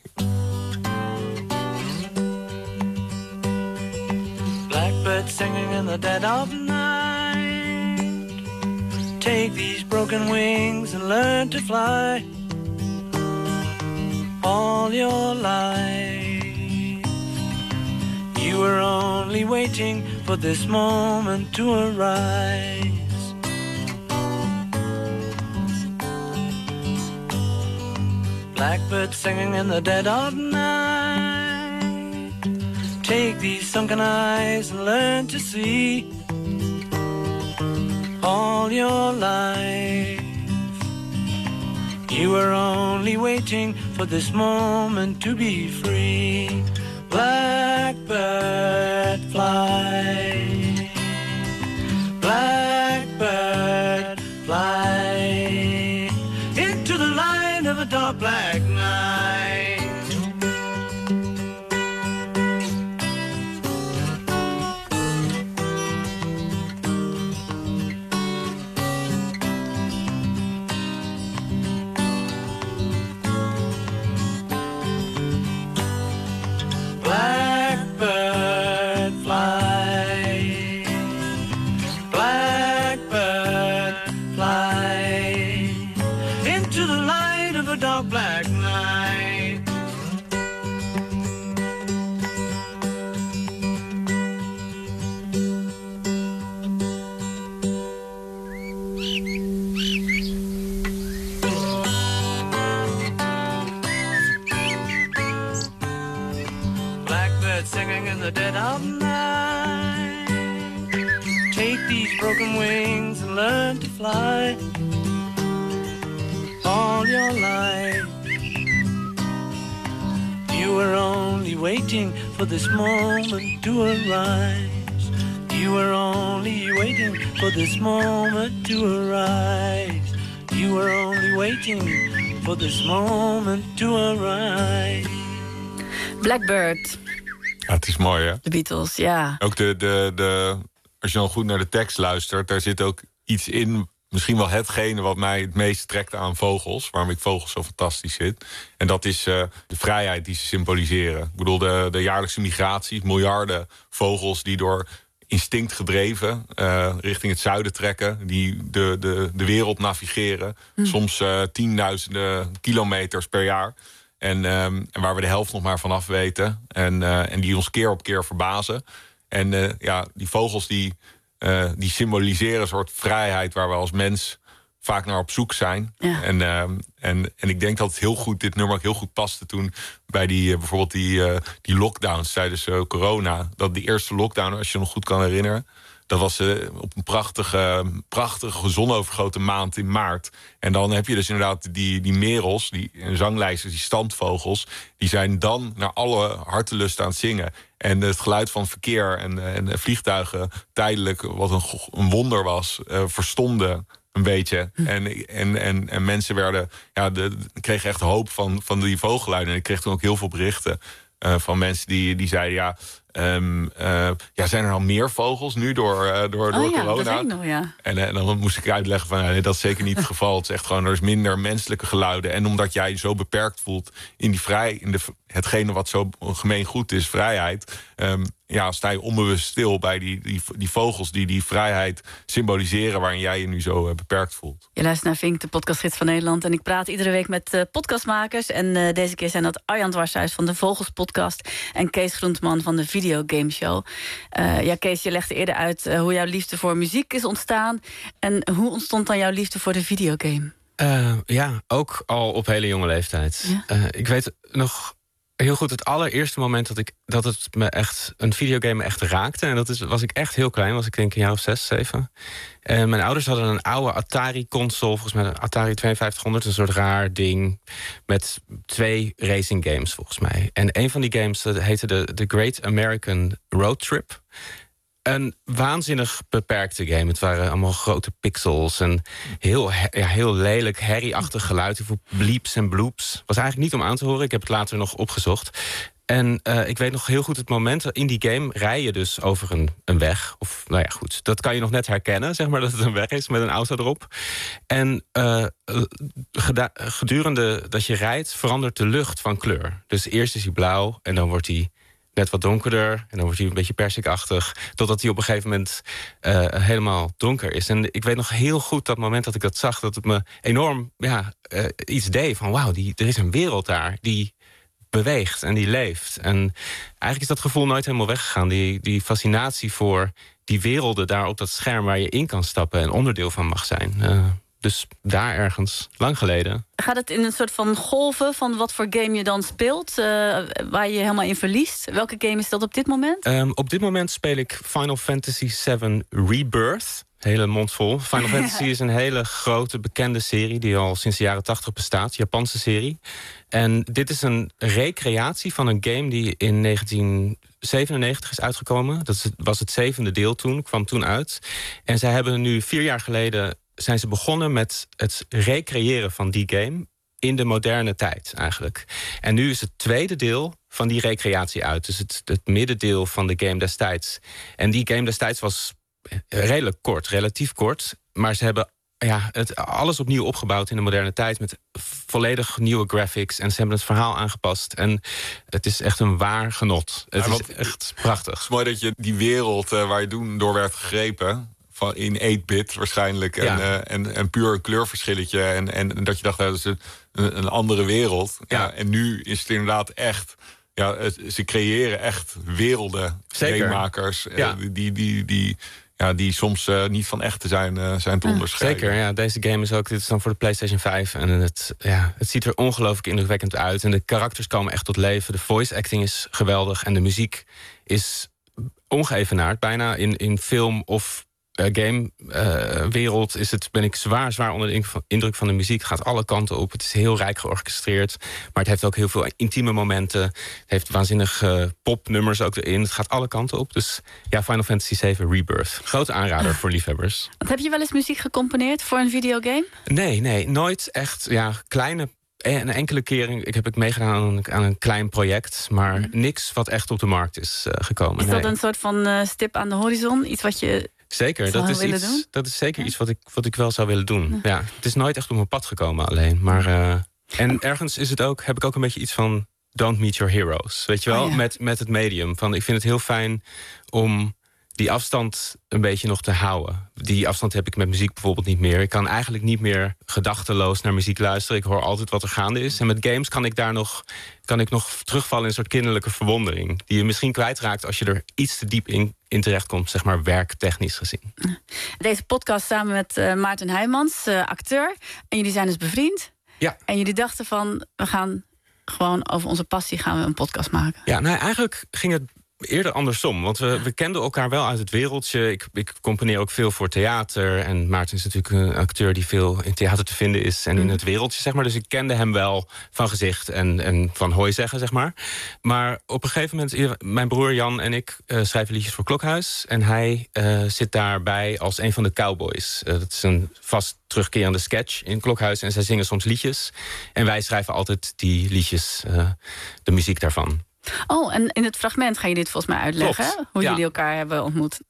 Blackbird singing in the dead of night. Take these broken wings and learn to fly. All your life You were only waiting for this moment to arise. Blackbird singing in the dead of night. Take these sunken eyes and learn to see all your life. You were only waiting for this moment to be free. Blackbird fly, blackbird fly into the light of a dark black night. Blackbird fly, blackbird fly into the light of a dark black night. Blackbird singing in the dead of night. Take these broken wings and learn to fly all your life. You were only waiting for this moment to arise. You were only waiting for this moment to arise. You were only waiting for this moment to arise. Blackbird. Ja, het is mooi, hè? De Beatles, ja. Ook de, de, de, als je dan goed naar de tekst luistert, daar zit ook iets in. Misschien wel hetgene wat mij het meest trekt aan vogels. Waarom ik vogels zo fantastisch vind. En dat is uh, de vrijheid die ze symboliseren. Ik bedoel, de, de jaarlijkse migratie. Miljarden vogels die door instinct gedreven uh, richting het zuiden trekken. Die de, de, de wereld navigeren. Hm. Soms uh, tienduizenden kilometers per jaar. En, um, en waar we de helft nog maar vanaf weten. En, uh, en die ons keer op keer verbazen. En uh, ja, die vogels die, uh, die symboliseren een soort vrijheid waar we als mens vaak naar op zoek zijn. Ja. En, uh, en, en ik denk dat het heel goed, dit nummer ook heel goed paste toen bij die, uh, bijvoorbeeld die, uh, die lockdowns tijdens uh, corona. Dat die eerste lockdown, als je je nog goed kan herinneren, dat was uh, op een prachtige, prachtige zonovergoten maand in maart. En dan heb je dus inderdaad die, die merels, die zanglijsters, die standvogels, die zijn dan naar alle hartelust aan het zingen. En het geluid van verkeer en, en vliegtuigen tijdelijk, wat een, een wonder was, uh, verstonden een beetje. Hm. En, en, en, en mensen werden, ja, de, kregen echt hoop van, van die vogelluiden. En ik kreeg toen ook heel veel berichten uh, van mensen die, die zeiden, ja, Um, uh, ja, zijn er al meer vogels nu door, uh, door, oh, door ja, corona? Dat weet ik nog, ja. En, uh, en dan moest ik uitleggen van, nee, dat is zeker niet het geval. Het is echt gewoon, er is minder menselijke geluiden. En omdat jij je zo beperkt voelt in die vrij, in de, hetgene wat zo gemeen goed is, vrijheid. Um, ja, sta je onbewust stil bij die, die, die vogels die die vrijheid symboliseren, waarin jij je nu zo uh, beperkt voelt. Je luistert naar Vink, de podcastgids van Nederland. En ik praat iedere week met uh, podcastmakers. En uh, deze keer zijn dat Arjan Dwarshuis van de Vogels Podcast en Kees Groenteman van de Videogame Show. Uh, ja, Kees, je legde eerder uit uh, hoe jouw liefde voor muziek is ontstaan. En hoe ontstond dan jouw liefde voor de videogame? Uh, ja, ook al op hele jonge leeftijd. Ja? Uh, ik weet nog heel goed het allereerste moment dat ik dat het me echt een videogame me echt raakte. En dat is, was ik echt heel klein, was ik denk een jaar of zes, zeven. En mijn ouders hadden een oude Atari-console, volgens mij een Atari tweeënvijftighonderd, een soort raar ding met twee racing games volgens mij. En een van die games dat heette de, de Great American Road Trip. Een waanzinnig beperkte game. Het waren allemaal grote pixels en heel, ja, heel lelijk, herrieachtig geluid. Heel veel bleeps en bloops. Was eigenlijk niet om aan te horen. Ik heb het later nog opgezocht. En uh, ik weet nog heel goed het moment. In die game rij je dus over een, een weg. Of, nou ja, goed. Dat kan je nog net herkennen, zeg maar, dat het een weg is met een auto erop. En uh, gedurende dat je rijdt, verandert de lucht van kleur. Dus eerst is hij blauw en dan wordt hij net wat donkerder. En dan wordt hij een beetje persikachtig. Totdat hij op een gegeven moment uh, helemaal donker is. En ik weet nog heel goed dat moment dat ik dat zag, dat het me enorm ja, uh, iets deed. Van wauw, er is een wereld daar die beweegt en die leeft. En eigenlijk is dat gevoel nooit helemaal weggegaan. Die, die fascinatie voor die werelden daar op dat scherm waar je in kan stappen en onderdeel van mag zijn. Uh, dus daar ergens, lang geleden. Gaat het in een soort van golven van wat voor game je dan speelt, uh, waar je helemaal in verliest? Welke game is dat op dit moment? Um, op dit moment speel ik Final Fantasy zeven Rebirth. Hele mond vol. Final Fantasy is een hele grote, bekende serie die al sinds de jaren tachtig bestaat. Japanse serie. En dit is een recreatie van een game die in negentien zevenennegentig is uitgekomen. Dat was het zevende deel toen, kwam toen uit. En zij hebben nu vier jaar geleden zijn ze begonnen met het recreëren van die game in de moderne tijd eigenlijk. En nu is het tweede deel van die recreatie uit. Dus het, het middendeel van de game destijds. En die game destijds was redelijk kort, relatief kort. Maar ze hebben ja, het, alles opnieuw opgebouwd in de moderne tijd met volledig nieuwe graphics. En ze hebben het verhaal aangepast. En het is echt een waar genot. Het ja, is echt prachtig. Het is mooi dat je die wereld uh, waar je toen door werd gegrepen, van in acht-bit waarschijnlijk, en, ja. uh, en, en puur een kleurverschilletje. En, en, en dat je dacht, dat is een, een andere wereld. Ja. Ja, en nu is het inderdaad echt. Ja, het, ze creëren echt werelden, gamemakers, ja. uh, die, die, die, ja, die soms uh, niet van echt te zijn, uh, zijn te onderscheiden. Zeker, ja. Deze game is ook, dit is dan voor de PlayStation vijf. En het, ja, het ziet er ongelooflijk indrukwekkend uit. En de karakters komen echt tot leven. De voice acting is geweldig. En de muziek is ongeëvenaard. Bijna in, in film of uh, game uh, wereld is het, ben ik zwaar, zwaar onder de indruk van de muziek. Het gaat alle kanten op. Het is heel rijk georchestreerd. Maar het heeft ook heel veel intieme momenten. Het heeft waanzinnige uh, popnummers ook erin. Het gaat alle kanten op. Dus ja, Final Fantasy zeven Rebirth. Grote aanrader voor liefhebbers. Want heb je wel eens muziek gecomponeerd voor een videogame? Nee, nee. Nooit echt. Ja, kleine. Een enkele keer ik heb ik meegedaan aan een, aan een klein project. Maar niks wat echt op de markt is uh, gekomen. Is dat nee. een soort van uh, stip aan de horizon? Iets wat je Zeker, dat is, iets, doen? dat is zeker ja. iets wat ik, wat ik wel zou willen doen. Ja. Ja, het is nooit echt op mijn pad gekomen alleen. Maar, uh, en ergens is het ook, heb ik ook een beetje iets van don't meet your heroes. Weet je wel, oh ja. met, met het medium. Van, ik vind het heel fijn om die afstand een beetje nog te houden. Die afstand heb ik met muziek bijvoorbeeld niet meer. Ik kan eigenlijk niet meer gedachteloos naar muziek luisteren. Ik hoor altijd wat er gaande is. En met games kan ik daar nog, kan ik nog terugvallen in een soort kinderlijke verwondering. Die je misschien kwijtraakt als je er iets te diep in, in terechtkomt, zeg maar werktechnisch gezien. Deze podcast samen met uh, Maarten Heijmans, uh, acteur. En jullie zijn dus bevriend. Ja. En jullie dachten van, we gaan gewoon over onze passie gaan we een podcast maken. Ja, nou eigenlijk ging het eerder andersom, want we, we kenden elkaar wel uit het wereldje. Ik, ik componeer ook veel voor theater. En Maarten is natuurlijk een acteur die veel in theater te vinden is en in het wereldje, zeg maar. Dus ik kende hem wel van gezicht en, en van hooi zeggen, zeg maar. Maar op een gegeven moment, mijn broer Jan en ik uh, schrijven liedjes voor Klokhuis. En hij uh, zit daarbij als een van de cowboys. Uh, dat is een vast terugkerende sketch in Klokhuis. En zij zingen soms liedjes. En wij schrijven altijd die liedjes, uh, de muziek daarvan. Oh, en in het fragment ga je dit volgens mij uitleggen, Klopt, hoe ja. jullie elkaar hebben ontmoet.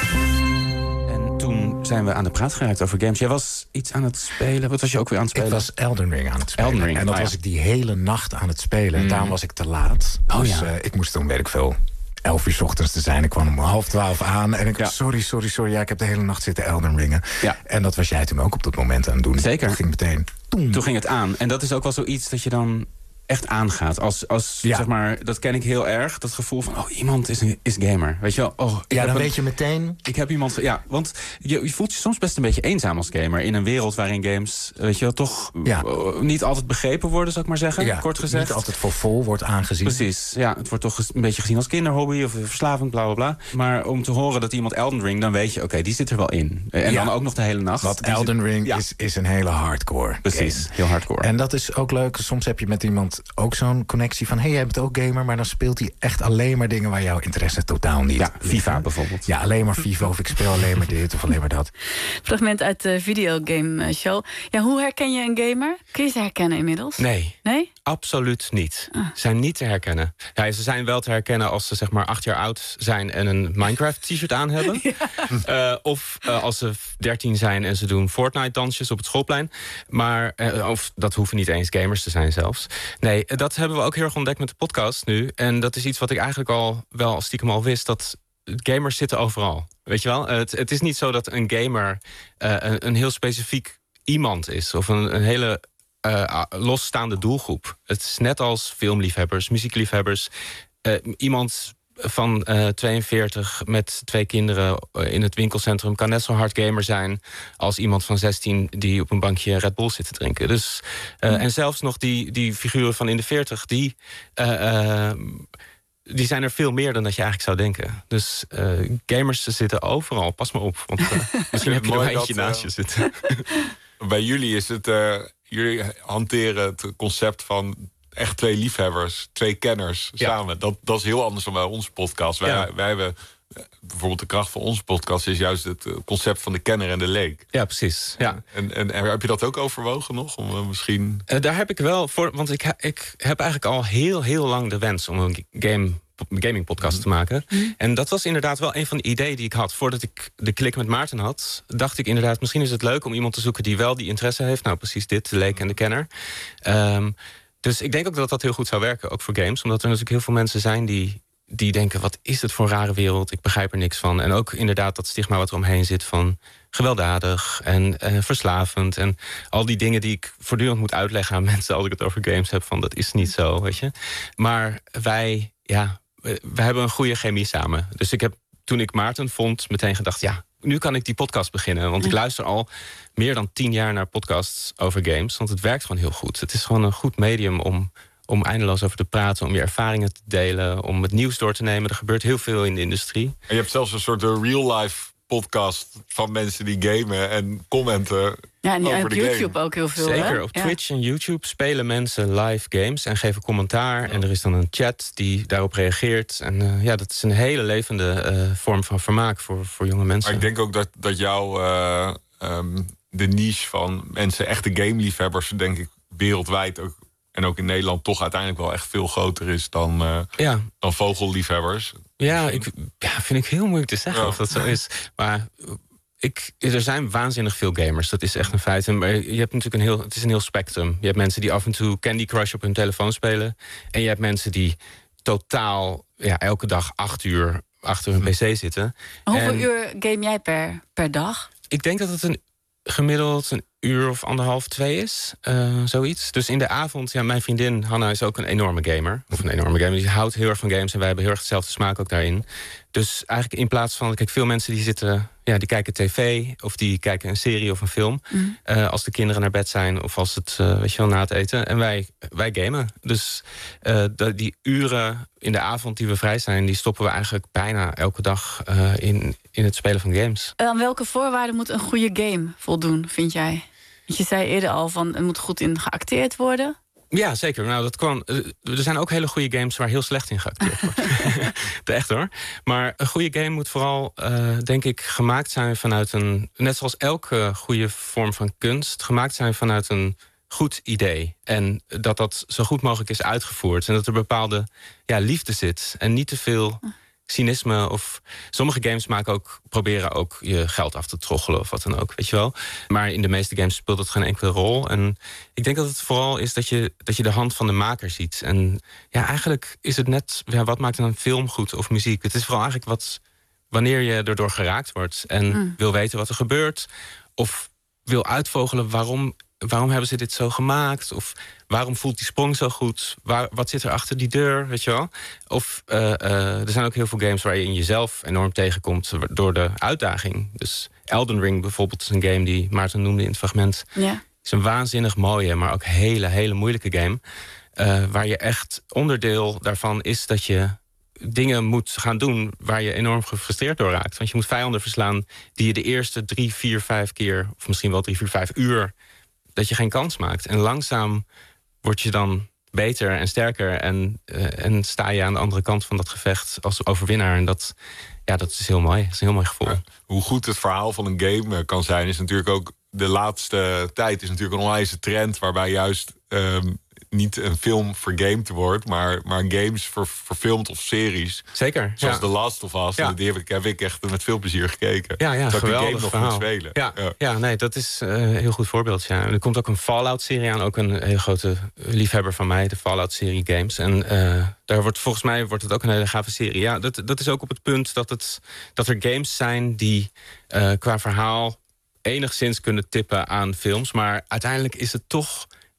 En toen zijn we aan de praat geraakt over games. Jij was iets aan het spelen. Wat was je ook weer aan het spelen? Ik was Elden Ring aan het spelen. Elden Ring, en dat oh ja. was ik die hele nacht aan het spelen. En Mm. daarom was ik te laat. Oh, dus ja. uh, ik moest toen, weet ik veel, elf uur 's ochtends te zijn. Ik kwam om half twaalf aan. En ik Ja. sorry, sorry, sorry. Ja, ik heb de hele nacht zitten Elden Ringen. Ja. En dat was jij toen ook op dat moment aan het doen. Zeker. Dat ging meteen. Toen. Toen ging het aan. En dat is ook wel zoiets dat je dan echt aangaat. Als, als Ja. zeg maar, dat ken ik heel erg. Dat gevoel van, oh, iemand is, een, is gamer. Weet je wel? Oh, ik Ja, heb dan een- weet je meteen. Ik heb iemand. Ja, want je, je voelt je soms best een beetje eenzaam als gamer. In een wereld waarin games, weet je wel, toch Ja. uh, niet altijd begrepen worden, zou ik maar zeggen. Ja, kort gezegd. niet altijd voor vol wordt aangezien. Precies, ja, het wordt toch eens een beetje gezien als kinderhobby of verslavend, bla bla bla. Maar om te horen dat iemand Elden Ring, dan weet je, oké, okay, die zit er wel in. En Ja. dan ook nog de hele nacht. Want Die Elden zit- Ring ja. is, is een hele hardcore Precies, game. heel hardcore. En dat is ook leuk. Soms heb je met iemand ook zo'n connectie van, hé, hey, jij bent ook gamer, maar dan speelt hij echt alleen maar dingen waar jouw interesse totaal niet Ja, ligt. FIFA bijvoorbeeld. Ja, alleen maar FIFA of ik speel alleen maar dit of alleen maar dat. Fragment uit de videogame show. Ja, hoe herken je een gamer? Kun je ze herkennen inmiddels? Nee. Nee? Absoluut niet. Ah. Ze zijn niet te herkennen. Ja, ze zijn wel te herkennen als ze zeg maar acht jaar oud zijn en een Minecraft-t-shirt aan hebben. Ja. Uh, of uh, als ze dertien zijn en ze doen Fortnite-dansjes op het schoolplein. Maar, uh, of dat hoeven niet eens gamers te zijn zelfs. Nee, dat hebben we ook heel erg ontdekt met de podcast nu. En dat is iets wat ik eigenlijk al wel stiekem al wist, dat gamers zitten overal. Weet je wel? Het, het is niet zo dat een gamer uh, een, een heel specifiek iemand is. Of een, een hele uh, losstaande doelgroep. Het is net als filmliefhebbers, muziekliefhebbers. Uh, iemand van uh, tweeënveertig met twee kinderen in het winkelcentrum kan net zo hard gamer zijn als iemand van zestien die op een bankje Red Bull zit te drinken. Dus, uh, mm. En zelfs nog die, die figuren van in de veertig, die, uh, uh, die zijn er veel meer dan dat je eigenlijk zou denken. Dus uh, gamers zitten overal. Pas maar op, want uh, misschien heb je er eentje naast uh, je zitten. Bij jullie is het, uh, jullie hanteren het concept van echt twee liefhebbers, twee kenners ja. samen. Dat, dat is heel anders dan bij onze podcast. Wij, ja. wij hebben bijvoorbeeld de kracht van onze podcast is juist het concept van de kenner en de leek. Ja, precies. Ja. En, en, en heb je dat ook overwogen nog? Om uh, misschien... Uh, daar heb ik wel voor, want ik, ik heb eigenlijk al heel, heel lang de wens om een game, gaming podcast mm. te maken. Mm. En dat was inderdaad wel een van de ideeën die ik had. Voordat ik de klik met Maarten had, dacht ik inderdaad, misschien is het leuk om iemand te zoeken die wel die interesse heeft. Nou, precies dit, de leek en de kenner. Um, Dus ik denk ook dat dat heel goed zou werken, ook voor games. Omdat er natuurlijk heel veel mensen zijn die, die denken... wat is het voor een rare wereld, ik begrijp er niks van. En ook inderdaad dat stigma wat er omheen zit van gewelddadig en uh, verslavend. En al die dingen die ik voortdurend moet uitleggen aan mensen... als ik het over games heb, van dat is niet zo, weet je. Maar wij, ja, wij hebben een goede chemie samen. Dus ik heb, toen ik Maarten vond, meteen gedacht... ja, nu kan ik die podcast beginnen. Want ik luister al meer dan tien jaar naar podcasts over games. Want het werkt gewoon heel goed. Het is gewoon een goed medium om, om eindeloos over te praten. Om je ervaringen te delen. Om het nieuws door te nemen. Er gebeurt heel veel in de industrie. En je hebt zelfs een soort real-life podcast van mensen die gamen en commenten. Ja, en over op de YouTube game. ook heel veel. Zeker, hè? op Ja. Twitch en YouTube spelen mensen live games en geven commentaar. Ja. En er is dan een chat die daarop reageert. En uh, ja, dat is een hele levende uh, vorm van vermaak voor, voor jonge mensen. Maar ik denk ook dat, dat jouw uh, um, de niche van mensen, echte gameliefhebbers, denk ik wereldwijd ook en ook in Nederland toch uiteindelijk wel echt veel groter is dan, uh, ja. dan vogelliefhebbers. Ja, ik, ja, vind ik heel moeilijk te zeggen ja. of dat zo is. Maar ik, er zijn waanzinnig veel gamers, dat is echt een feit. Maar je hebt natuurlijk een heel, het is een heel spectrum. Je hebt mensen die af en toe Candy Crush op hun telefoon spelen. En je hebt mensen die totaal ja, elke dag acht uur achter hun pc zitten. Hoeveel en uur game jij per, per dag? Ik denk dat het een gemiddeld een uur of anderhalf, twee is. Uh, zoiets. Dus in de avond, ja, mijn vriendin Hanna is ook een enorme gamer. Of een enorme gamer. Die houdt heel erg van games en wij hebben heel erg hetzelfde smaak ook daarin. Dus eigenlijk in plaats van, kijk, veel mensen die zitten, ja, die kijken tv of die kijken een serie of een film. Mm. Uh, als de kinderen naar bed zijn of als het, uh, weet je wel, na het eten. En wij, wij gamen. Dus uh, de, die uren in de avond die we vrij zijn, die stoppen we eigenlijk bijna elke dag uh, in, in het spelen van games. Aan welke voorwaarden moet een goede game voldoen, vind jij? Want je zei eerder al van, er moet goed in geacteerd worden. Ja, zeker. Nou, dat kan, er zijn ook hele goede games waar heel slecht in geacteerd wordt. Echt hoor. Maar een goede game moet vooral, uh, denk ik, gemaakt zijn vanuit een... net zoals elke goede vorm van kunst, gemaakt zijn vanuit een goed idee. En dat dat zo goed mogelijk is uitgevoerd. En dat er bepaalde ja, liefde zit. En niet te veel cynisme of... Sommige games maken ook, proberen ook je geld af te troggelen of wat dan ook, weet je wel. Maar in de meeste games speelt het geen enkele rol. En ik denk dat het vooral is dat je, dat je de hand van de maker ziet. En ja, eigenlijk is het net... Ja, wat maakt een film goed of muziek? Het is vooral eigenlijk wat... wanneer je erdoor geraakt wordt en mm. wil weten wat er gebeurt... of wil uitvogelen waarom... waarom hebben ze dit zo gemaakt? Of waarom voelt die sprong zo goed? Waar, wat zit er achter die deur, weet je wel? Of uh, uh, er zijn ook heel veel games waar je in jezelf enorm tegenkomt door de uitdaging. Dus Elden Ring bijvoorbeeld is een game die Maarten noemde in het fragment. Ja. Is een waanzinnig mooie, maar ook hele, hele moeilijke game. Uh, waar je echt onderdeel daarvan is dat je dingen moet gaan doen waar je enorm gefrustreerd door raakt. Want je moet vijanden verslaan die je de eerste drie, vier, vijf keer... of misschien wel drie, vier, vijf uur... dat je geen kans maakt. En langzaam word je dan beter en sterker... en, uh, en sta je aan de andere kant van dat gevecht als overwinnaar. En dat, ja, dat is heel mooi. Dat is een heel mooi gevoel. Ja, hoe goed het verhaal van een game kan zijn... is natuurlijk ook de laatste tijd is natuurlijk een onwijze trend... waarbij juist um, niet een film vergamed wordt... maar, maar games ver, verfilmd of series. Zeker. Zoals ja. The Last of Us. Ja. Die heb ik, heb ik echt met veel plezier gekeken. Ja, ja, dat geweldig ik de game verhaal. nog moet spelen. Ja, ja. ja, nee, dat is uh, een heel goed voorbeeld. Ja. En er komt ook een Fallout-serie aan. Ook een hele grote liefhebber van mij. De Fallout-serie games. En uh, daar wordt volgens mij wordt het ook een hele gave serie. Ja, dat, dat is ook op het punt dat, het, dat er games zijn... die uh, qua verhaal enigszins kunnen tippen aan films. Maar uiteindelijk is het toch...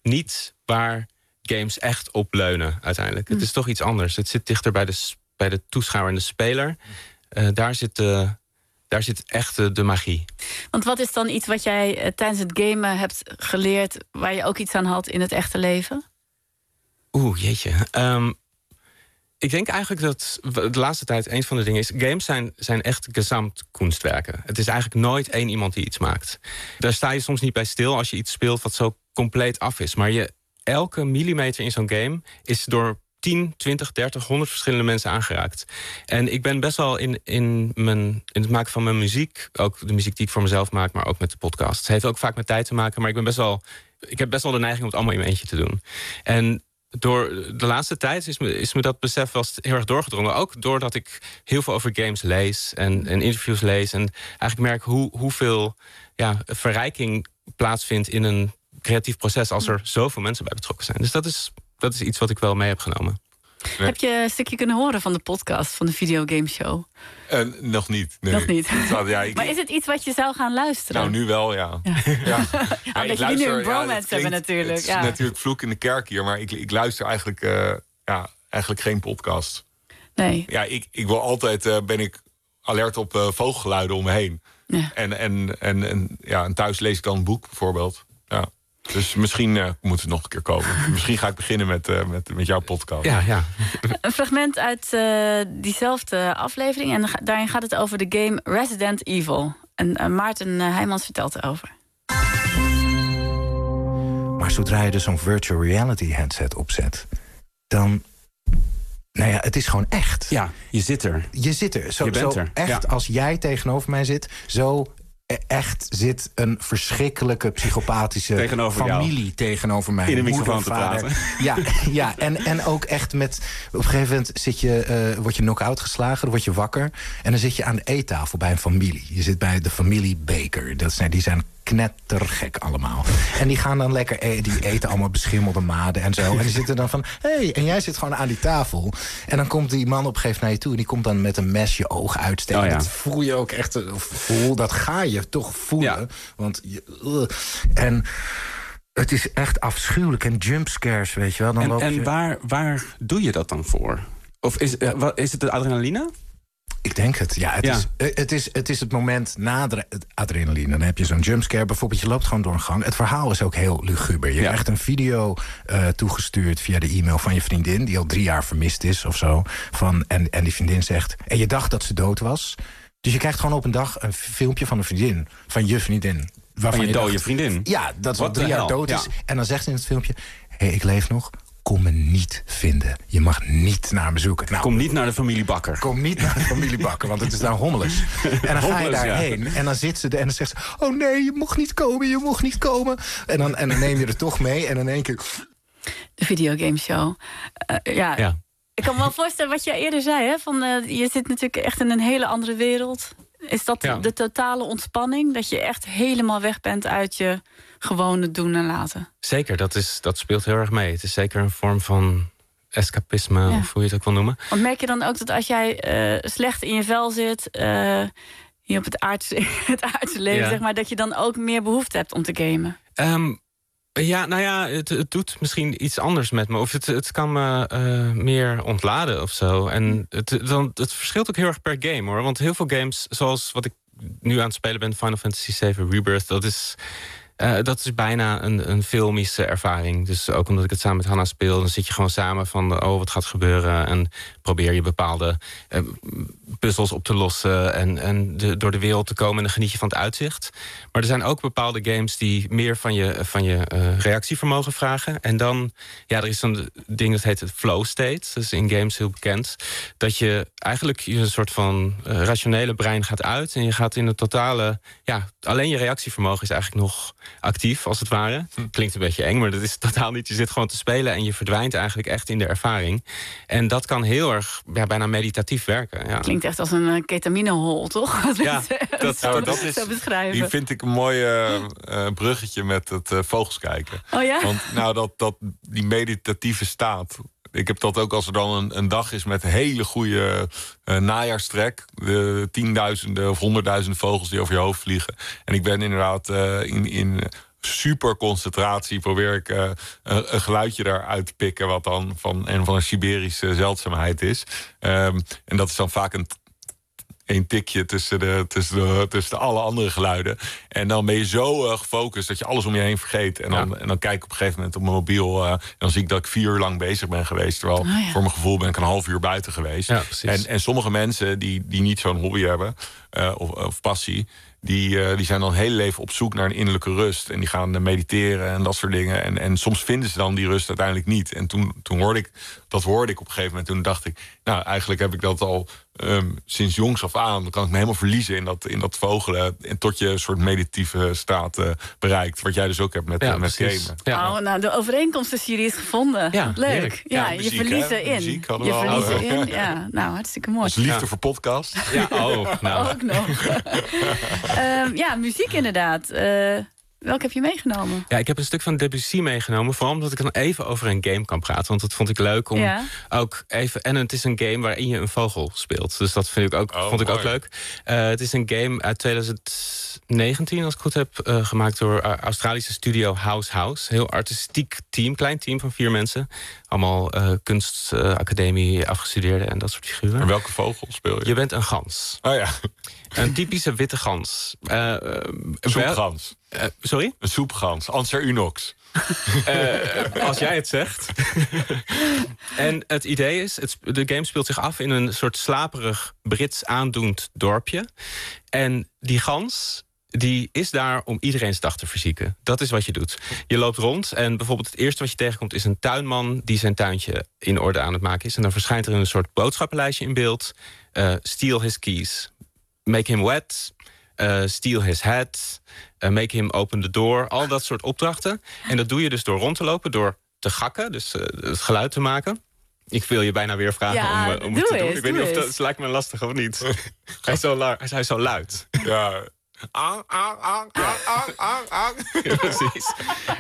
niet waar games echt op leunen uiteindelijk. Hm. Het is toch iets anders. Het zit dichter bij de, bij de toeschouwer en de speler. Uh, daar zit de... Daar zit echt de, de magie. Want wat is dan iets wat jij uh, tijdens het gamen hebt geleerd... waar je ook iets aan had in het echte leven? Oeh, jeetje. Um, ik denk eigenlijk dat de laatste tijd een van de dingen is... games zijn, zijn echt gezamtkunstwerken. Het is eigenlijk nooit één iemand die iets maakt. Daar sta je soms niet bij stil als je iets speelt... wat zo compleet af is. Maar je, elke millimeter in zo'n game is door... tien, twintig, dertig, honderd verschillende mensen aangeraakt. En ik ben best wel in, in, mijn, in het maken van mijn muziek... ook de muziek die ik voor mezelf maak, maar ook met de podcast. Het heeft ook vaak met tijd te maken, maar ik ben best wel... ik heb best wel de neiging om het allemaal in mijn eentje te doen. En door de laatste tijd is me, is me dat besef wel heel erg doorgedrongen. Ook doordat ik heel veel over games lees en, en interviews lees... en eigenlijk merk hoe, hoeveel ja, verrijking plaatsvindt in een creatief proces... als er zoveel mensen bij betrokken zijn. Dus dat is... Dat is iets wat ik wel mee heb genomen. Nee. Heb je een stukje kunnen horen van de podcast, van de videogameshow? Uh, nog niet. Nee. Nog niet. Zou, ja, ik... Maar is het iets wat je zou gaan luisteren? Nou, nu wel, ja. ja. ja. ja ja Omdat jullie nu een bromance ja, hebben natuurlijk. Het is ja. natuurlijk vloek in de kerk hier, maar ik, ik luister eigenlijk, uh, ja, eigenlijk geen podcast. Nee. Ja, ik, ik wil altijd, uh, ben ik alert op uh, vogelgeluiden om me heen. Ja. En, en, en, en, ja, en thuis lees ik dan een boek bijvoorbeeld. Ja. Dus misschien uh, moet het nog een keer komen. Misschien ga ik beginnen met, uh, met, met jouw podcast. Ja, ja. Een fragment uit uh, diezelfde aflevering. En daarin gaat het over de game Resident Evil. En uh, Maarten uh, Heijmans vertelt erover. Maar zodra je dus zo'n virtual reality headset opzet... dan... Nou ja, het is gewoon echt. Ja, je zit er. Je zit er. Zo, je bent zo er. Echt, ja. Als jij tegenover mij zit... zo echt zit een verschrikkelijke psychopathische tegenover familie jou. tegenover mij. In de moeder, microfoon te vader. praten. Ja, ja en, en ook echt met... Op een gegeven moment zit je, uh, word je knock-out geslagen, dan word je wakker... en dan zit je aan de eettafel bij een familie. Je zit bij de familie Baker. Dat zijn, die zijn knettergek allemaal. En die gaan dan lekker eten. Die eten allemaal beschimmelde maden en zo. En die zitten dan van... hé, hey, en jij zit gewoon aan die tafel. En dan komt die man op een gegeven moment naar je toe... en die komt dan met een mes je ogen uitsteken. Oh, ja. Dat voel je ook echt... Voel, dat ga je toch voelen. Ja. Want je... Uh, en... Het is echt afschuwelijk. En jumpscares, weet je wel. Dan en loop je... en waar, waar doe je dat dan voor? Of is, uh, wat, is het de adrenaline? Ik denk het, ja. Het, ja. Is, het, is, het is het moment na de adrenaline. Dan heb je zo'n jumpscare bijvoorbeeld. Je loopt gewoon door een gang. Het verhaal is ook heel luguber. Je ja. krijgt een video uh, toegestuurd via de e-mail van je vriendin... die al drie jaar vermist is of zo. Van, en, en die vriendin zegt... en je dacht dat ze dood was. Dus je krijgt gewoon op een dag een filmpje van een vriendin. Van je vriendin. Van je, je dode dacht, vriendin? Ja, dat ze al drie jaar dood is. Ja. En dan zegt ze in het filmpje... hé, hey, ik leef nog... Kom me niet vinden. Je mag niet naar me zoeken. Nou, kom niet naar de familie Bakker. Kom niet naar de familie Bakker, want het is daar hommeles. En dan ga je daarheen ja. en dan zit ze er en dan zegt ze... oh nee, je mocht niet komen, je mocht niet komen. En dan, en dan neem je er toch mee en in één keer... De videogameshow. Uh, ja. ja. Ik kan me wel voorstellen wat je eerder zei. Hè? Van, uh, je zit natuurlijk echt in een hele andere wereld. Is dat ja. de totale ontspanning? Dat je echt helemaal weg bent uit je gewone doen en laten? Zeker, dat, is, dat speelt heel erg mee. Het is zeker een vorm van escapisme, ja. of hoe je het ook wil noemen. Want merk je dan ook dat als jij uh, slecht in je vel zit... Uh, hier op het aardse, het aardse leven, ja. zeg maar... dat je dan ook meer behoefte hebt om te gamen? Um, ja, nou ja, het, het doet misschien iets anders met me. Of het, het kan me uh, meer ontladen of zo. En het, dan, het verschilt ook heel erg per game, hoor. Want heel veel games, zoals wat ik nu aan het spelen ben... Final Fantasy zeven Rebirth, dat is... Uh, dat is bijna een, een filmische ervaring. Dus ook omdat ik het samen met Hanna speel... dan zit je gewoon samen van, oh, wat gaat gebeuren... en probeer je bepaalde uh, puzzels op te lossen... en, en de, door de wereld te komen en dan geniet je van het uitzicht. Maar er zijn ook bepaalde games die meer van je, van je uh, reactievermogen vragen. En dan, ja, er is zo'n ding dat heet het flow state. Dat is in games heel bekend. Dat je eigenlijk je een soort van uh, rationele brein gaat uit... en je gaat in het totale... ja, alleen je reactievermogen is eigenlijk nog... actief, als het ware. Klinkt een beetje eng, maar dat is totaal niet. Je zit gewoon te spelen en je verdwijnt eigenlijk echt in de ervaring. En dat kan heel erg, ja, bijna meditatief werken. Ja. Klinkt echt als een uh, ketaminehol, toch? Ja, dat, nou, dat is, die vind ik een mooi uh, uh, bruggetje met het uh, vogels kijken. Oh ja? Want nou, dat, dat, die meditatieve staat... Ik heb dat ook als er dan een, een dag is met hele goede uh, najaarstrek. De tienduizenden of honderdduizenden vogels die over je hoofd vliegen. En ik ben inderdaad uh, in, in super concentratie probeer ik uh, een, een geluidje daaruit te pikken... wat dan van een van een Siberische zeldzaamheid is. Um, en dat is dan vaak een... een tikje tussen de, tussen, de, tussen de alle andere geluiden. En dan ben je zo uh, gefocust dat je alles om je heen vergeet. En dan, ja. en dan kijk ik op een gegeven moment op mijn mobiel... Uh, en dan zie ik dat ik vier uur lang bezig ben geweest. Terwijl oh, ja. voor mijn gevoel ben ik een half uur buiten geweest. Ja, en, en sommige mensen die, die niet zo'n hobby hebben, uh, of, of passie... Die, uh, die zijn dan heel leven op zoek naar een innerlijke rust. En die gaan uh, mediteren en dat soort dingen. En, en soms vinden ze dan die rust uiteindelijk niet. En toen, toen hoorde ik, dat hoorde ik op een gegeven moment. Toen dacht ik, nou, eigenlijk heb ik dat al um, sinds jongs af aan. Dan kan ik me helemaal verliezen in dat, in dat vogelen. En tot je een soort meditatieve staat uh, bereikt. Wat jij dus ook hebt met, ja, uh, met gamen. Ja. Oh, nou, de overeenkomst tussen jullie is gevonden. Ja, leuk. Ja, ja, muziek, je verliezen in. Muziek je verliezen in. Ja, nou, hartstikke mooi. Dus liefde ja. voor podcast. Ja, oh, nou. Ook nog. um, ja, muziek inderdaad. Uh, welke heb je meegenomen? Ja, ik heb een stuk van Debussy meegenomen. Vooral omdat ik dan even over een game kan praten. Want dat vond ik leuk om ja. ook even... En het is een game waarin je een vogel speelt. Dus dat vind ik ook, oh, vond ik mooi. ook leuk. Uh, het is een game uit twintig negentien, als ik het goed heb, uh, gemaakt door uh, Australische studio House House. Heel artistiek team, klein team van vier mensen. Allemaal uh, kunstacademie uh, afgestudeerden en dat soort figuren. En welke vogel speel je? Je bent een gans. Oh ja. Een typische witte gans. Uh, uh, Soepgans. Uh, sorry? Een soepgans. Anser unox. Uh, als jij het zegt. En het idee is, het, de game speelt zich af in een soort slaperig Brits aandoend dorpje. En die gans, die is daar om iedereen's dag te verzieken. Dat is wat je doet. Je loopt rond en bijvoorbeeld het eerste wat je tegenkomt is een tuinman die zijn tuintje in orde aan het maken is. En dan verschijnt er een soort boodschappenlijstje in beeld. Uh, steal his keys. Make him wet. Uh, steal his hat. Uh, make him open the door. Al dat soort opdrachten. En dat doe je dus door rond te lopen, door te gakken. Dus uh, het geluid te maken. Ik wil je bijna weer vragen ja, om, uh, om het te doen. Eens, Ik weet niet eens. of dat, het lijkt me lastig of niet. hij, is zo la- hij is zo luid. Ja. Ang, ang, ang, ang, ang, ang, ang. Ja, precies.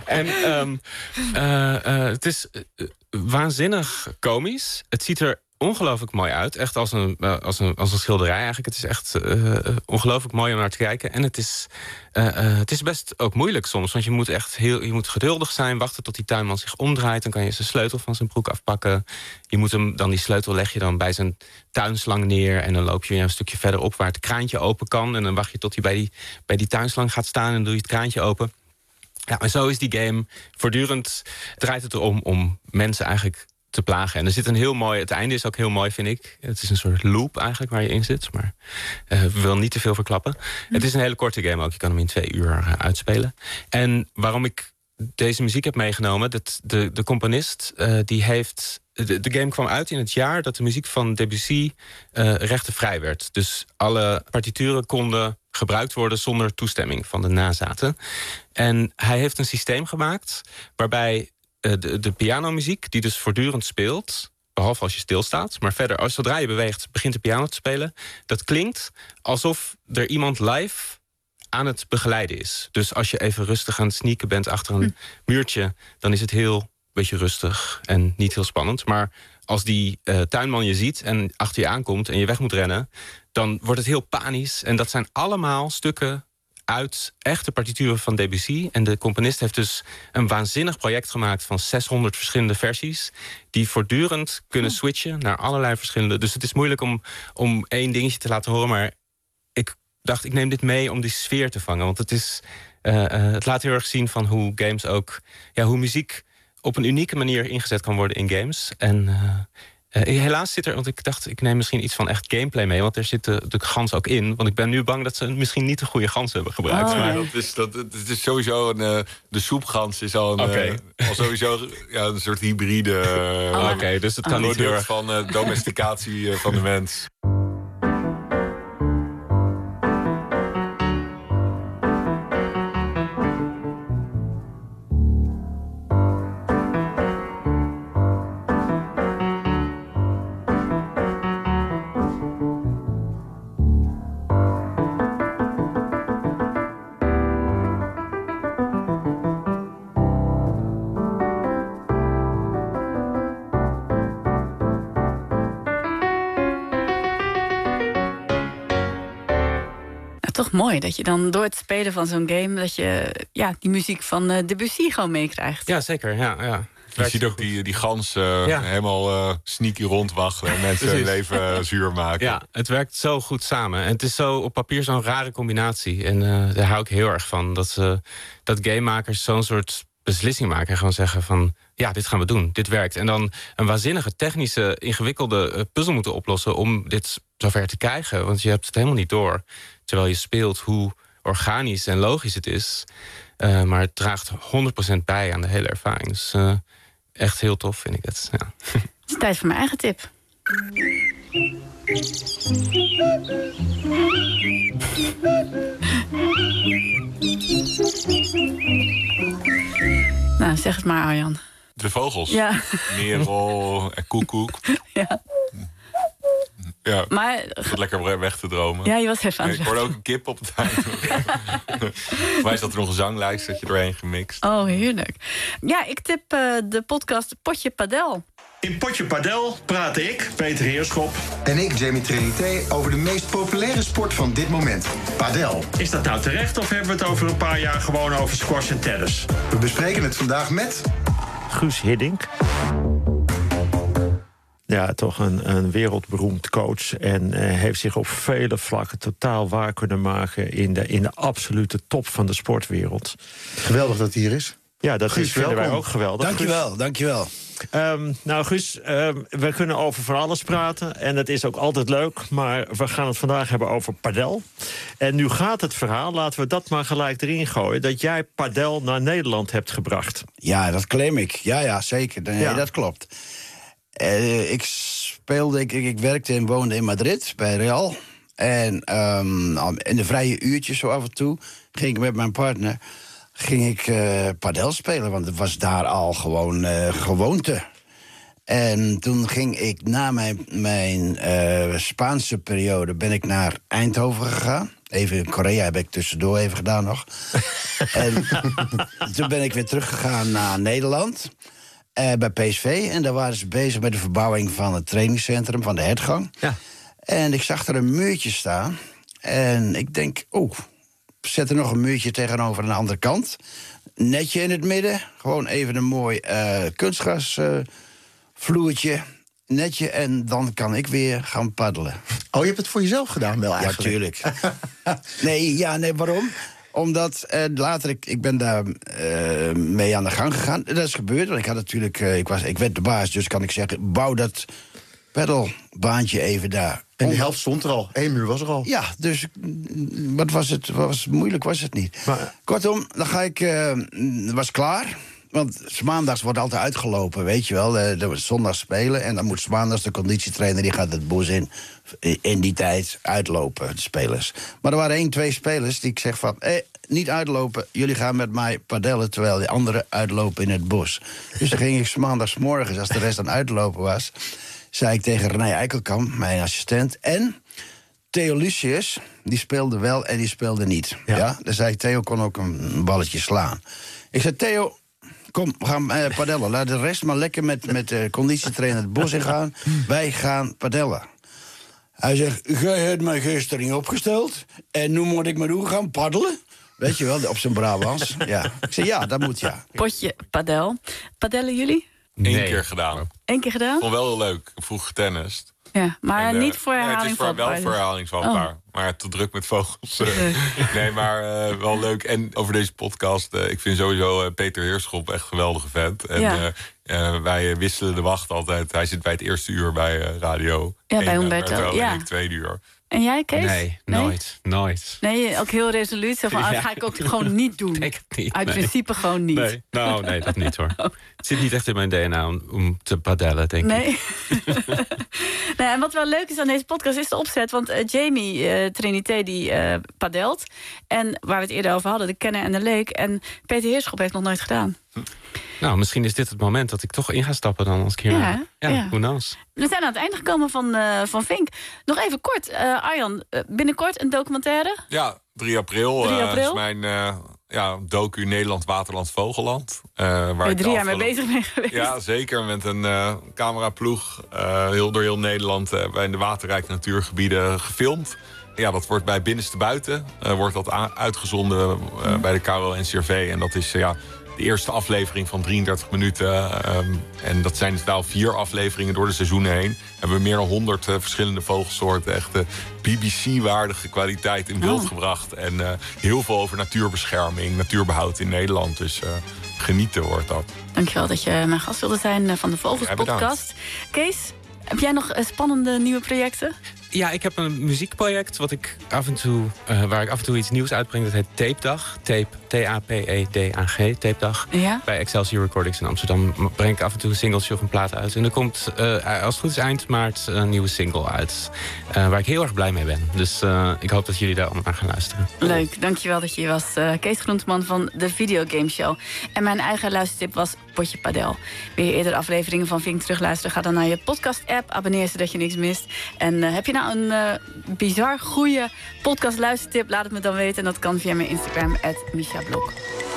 En um, uh, uh, het is uh, waanzinnig komisch. Het ziet er ongelooflijk mooi uit. Echt als een, uh, als een, als een schilderij eigenlijk. Het is echt uh, ongelooflijk mooi om naar te kijken. En het is, uh, uh, het is best ook moeilijk soms. Want je moet echt heel je moet geduldig zijn. Wachten tot die tuinman zich omdraait. Dan kan je zijn sleutel van zijn broek afpakken. Je moet hem, dan die sleutel leg je dan bij zijn tuinslang neer. En dan loop je een stukje verderop waar het kraantje open kan. En dan wacht je tot hij bij die, bij die tuinslang gaat staan. En dan doe je het kraantje open. Ja, en zo is die game. Voortdurend draait het erom om mensen eigenlijk te plagen. En er zit een heel mooi... Het einde is ook heel mooi, vind ik. Het is een soort loop eigenlijk waar je in zit. Maar uh, we willen niet te veel verklappen. Mm. Het is een hele korte game ook. Je kan hem in twee uur uh, uitspelen. En waarom ik deze muziek heb meegenomen... Dat de, de componist, uh, die heeft... De, de game kwam uit in het jaar dat de muziek van Debussy uh, rechtenvrij werd. Dus alle partituren konden gebruikt worden zonder toestemming van de nazaten. En hij heeft een systeem gemaakt waarbij uh, de, de pianomuziek, die dus voortdurend speelt, behalve als je stilstaat, maar verder, als zodra je beweegt, begint de piano te spelen. Dat klinkt alsof er iemand live aan het begeleiden is. Dus als je even rustig aan het sneaken bent achter een hm. muurtje, dan is het heel beetje rustig en niet heel spannend. Maar als die uh, tuinman je ziet en achter je aankomt en je weg moet rennen, dan wordt het heel panisch. En dat zijn allemaal stukken uit echte partituren van Debussy. En de componist heeft dus een waanzinnig project gemaakt van zeshonderd verschillende versies, die voortdurend kunnen switchen naar allerlei verschillende. Dus het is moeilijk om, om één dingetje te laten horen, maar ik dacht, ik neem dit mee om die sfeer te vangen. Want het is uh, uh, het laat heel erg zien van hoe games ook, ja, hoe muziek op een unieke manier ingezet kan worden in games. En uh, uh, helaas zit er, want ik dacht, ik neem misschien iets van echt gameplay mee, want er zit de, de gans ook in. Want ik ben nu bang dat ze misschien niet de goede gans hebben gebruikt. Oh, maar dat is, dat, het is sowieso een, uh, de soepgans is al, een, okay. uh, al sowieso ja, een soort hybride uh, oh, okay, dus het kan oh. niet heel erg van uh, domesticatie uh, van de mens. toch mooi dat je dan door het spelen van zo'n game... dat je ja, die muziek van uh, Debussy gewoon meekrijgt. Ja, zeker. Ja, ja. Je ziet ook die, die gans uh, ja. helemaal uh, sneaky rondwaggelen... en mensen hun leven uh, zuur maken. Ja, het werkt zo goed samen. En het is zo op papier zo'n rare combinatie. En uh, daar hou ik heel erg van. Dat, uh, dat gamemakers zo'n soort beslissing maken... en gewoon zeggen van, ja, dit gaan we doen. Dit werkt. En dan een waanzinnige, technische, ingewikkelde uh, puzzel moeten oplossen... om dit zover te krijgen. Want je hebt het helemaal niet door. Terwijl je speelt hoe organisch en logisch het is. Uh, maar het draagt honderd procent bij aan de hele ervaring. Dus... Uh, echt heel tof, vind ik het. Ja. Het is tijd voor mijn eigen tip. Nou, zeg het maar, Arjan. De vogels. Ja. Merel en koekoek. Ja. Ja, maar het lekker weg te dromen. Ja, je was even aan het Ik hoorde ook een kip op het eind. Voor mij is dat er nog een zanglijst, dat je doorheen gemixt. Oh, heerlijk. Ja, ik tip uh, de podcast Potje Padel. In Potje Padel praten ik, Peter Heerschop. En ik, Jamie Trinité, over de meest populaire sport van dit moment, padel. Is dat nou terecht of hebben we het over een paar jaar gewoon over squash en tennis? We bespreken het vandaag met... Guus Hiddink. Ja, toch een, een wereldberoemd coach. En uh, heeft zich op vele vlakken totaal waar kunnen maken... in de, in de absolute top van de sportwereld. Geweldig dat hij hier is. Ja, dat Guus, is, vinden welkom. wij ook geweldig. Dankjewel, Guus, dankjewel. Um, nou, Guus, um, we kunnen over van alles praten. En het is ook altijd leuk. Maar we gaan het vandaag hebben over padel. En nu gaat het verhaal, laten we dat maar gelijk erin gooien... dat jij padel naar Nederland hebt gebracht. Ja, dat claim ik. Ja, ja, zeker. Nee, ja. Dat klopt. Uh, ik speelde, ik, ik werkte en woonde in Madrid bij Real. En um, in de vrije uurtjes zo af en toe ging ik met mijn partner ging ik uh, padel spelen, want het was daar al gewoon uh, gewoonte. En toen ging ik na mijn, mijn uh, Spaanse periode ben ik naar Eindhoven gegaan. Even in Korea heb ik tussendoor even gedaan nog. En toen ben ik weer teruggegaan naar Nederland. Uh, bij P S V. En daar waren ze bezig met de verbouwing van het trainingscentrum, van de Hertgang. Ja. En ik zag er een muurtje staan. En ik denk, oh, zet er nog een muurtje tegenover aan de andere kant. Netje in het midden. Gewoon even een mooi uh, kunstgrasvloertje. Uh, netje, en dan kan ik weer gaan paddelen. Oh, je hebt het voor jezelf gedaan wel eigenlijk? Ja, tuurlijk. nee, ja, nee, waarom? Omdat uh, later, ik, ik ben daar uh, mee aan de gang gegaan. Dat is gebeurd, want ik had natuurlijk, uh, ik, was, ik werd de baas, dus kan ik zeggen, bouw dat pedalbaantje even daar. En de helft stond er al, één muur was er al. Ja, dus wat was het, wat was, moeilijk was het niet. Maar, Kortom, dan ga ik, uh, was klaar. Want maandags wordt altijd uitgelopen, weet je wel. Er wordt zondag spelen en dan moet maandags de conditietrainer... die gaat het bos in, in die tijd uitlopen, de spelers. Maar er waren één, twee spelers die ik zeg van... Eh, niet uitlopen, jullie gaan met mij padellen... terwijl die anderen uitlopen in het bos. Dus dan ging ik maandagsmorgens, als de rest aan het uitlopen was... zei ik tegen René Eikelkamp, mijn assistent... en Theo Lucius, die speelde wel en die speelde niet. Ja. Ja? Dan zei ik, Theo kon ook een balletje slaan. Ik zei, Theo... Kom, we gaan uh, padellen. Laat de rest maar lekker met, met de conditietrainer het bos in gaan. Wij gaan padellen. Hij zegt, jij hebt mij gisteren niet opgesteld... en nu moet ik maar hoe gaan paddelen? Weet je wel, op zijn Brabants. Ja. Ik zeg, ja, dat moet, ja. Potje padel. Padellen jullie? Eén Nee. keer gedaan. Eén keer gedaan? Vond wel heel leuk. Vroeg getennist. Ja, maar En, uh, niet voor nee, herhaling het is voor, wel vatbaar. voor herhaling vatbaar. Oh. Maar te druk met vogels. Uh, nee, maar uh, wel leuk. En over deze podcast, uh, ik vind sowieso uh, Peter Heerschop echt een geweldige vent. En Ja. uh, uh, wij wisselen de wacht altijd. Hij zit bij het eerste uur bij uh, radio. Ja, bij en, uh, Humberto, Humberto ja. En ik tweede uur. En jij, Kees? Nee, nooit, nooit. Nee, ook heel resoluut. Zo van, ah, dat Ja. ga ik ook gewoon niet doen. Ik niet, Uit nee. principe gewoon niet. Nee, nou, nee, dat niet hoor. Het zit niet echt in mijn D N A om, om te padellen, denk Nee. ik. nee, en wat wel leuk is aan deze podcast is de opzet. Want uh, Jamie uh, Trinité die uh, padelt. En waar we het eerder over hadden, de Kenner en de Leek. En Peter Heerschop heeft nog nooit gedaan. Nou, misschien is dit het moment dat ik toch in ga stappen dan als ik hier... Ja, ja, ja. who knows? We zijn aan het einde gekomen van, uh, van Vink. Nog even kort, uh, Arjan, uh, binnenkort een documentaire. Ja, drie april. drie uh, april? is mijn uh, ja, docu Nederland, Waterland, Vogelland. Uh, waar Ben je ik drie de jaar mee afgelopen- bezig mee geweest? Ja, zeker. Met een uh, cameraploeg uh, heel, door heel Nederland uh, bij de waterrijke natuurgebieden gefilmd. ja, dat wordt bij Binnenste Buiten. Uh, wordt dat a- uitgezonden uh, bij de K R O N C R V. En dat is uh, ja, de eerste aflevering van drieëndertig minuten. Um, en dat zijn in totaal vier afleveringen door de seizoenen heen. Hebben we meer dan honderd uh, verschillende vogelsoorten. Echt uh, B B C-waardige kwaliteit in beeld oh. gebracht. En uh, heel veel over natuurbescherming, natuurbehoud in Nederland. Dus uh, genieten wordt dat. Dankjewel dat je mijn gast wilde zijn van de Vogels ja, Podcast. Kees, heb jij nog uh, spannende nieuwe projecten? Ja, ik heb een muziekproject wat ik af en toe, uh, waar ik af en toe iets nieuws uitbreng. Dat heet Tapedag. Tape, T A P E D A G, Tapedag. Ja? Bij Excelsior Recordings in Amsterdam breng ik af en toe een singeltje of een plaat uit. En er komt, uh, als het goed is, eind maart een nieuwe single uit. Uh, waar ik heel erg blij mee ben. Dus uh, ik hoop dat jullie daar allemaal naar gaan luisteren. Leuk, dankjewel dat je hier was. Uh, Kees Groenteman van de Videogame Show. En mijn eigen luistertip was Potje Padel. Wil je eerder afleveringen van Vink terugluisteren? Ga dan naar je podcast-app. Abonneer zodat je niks mist. En uh, heb je nou een uh, bizar goede podcast luistertip? Laat het me dan weten. En dat kan via mijn Instagram, at Misha Blok.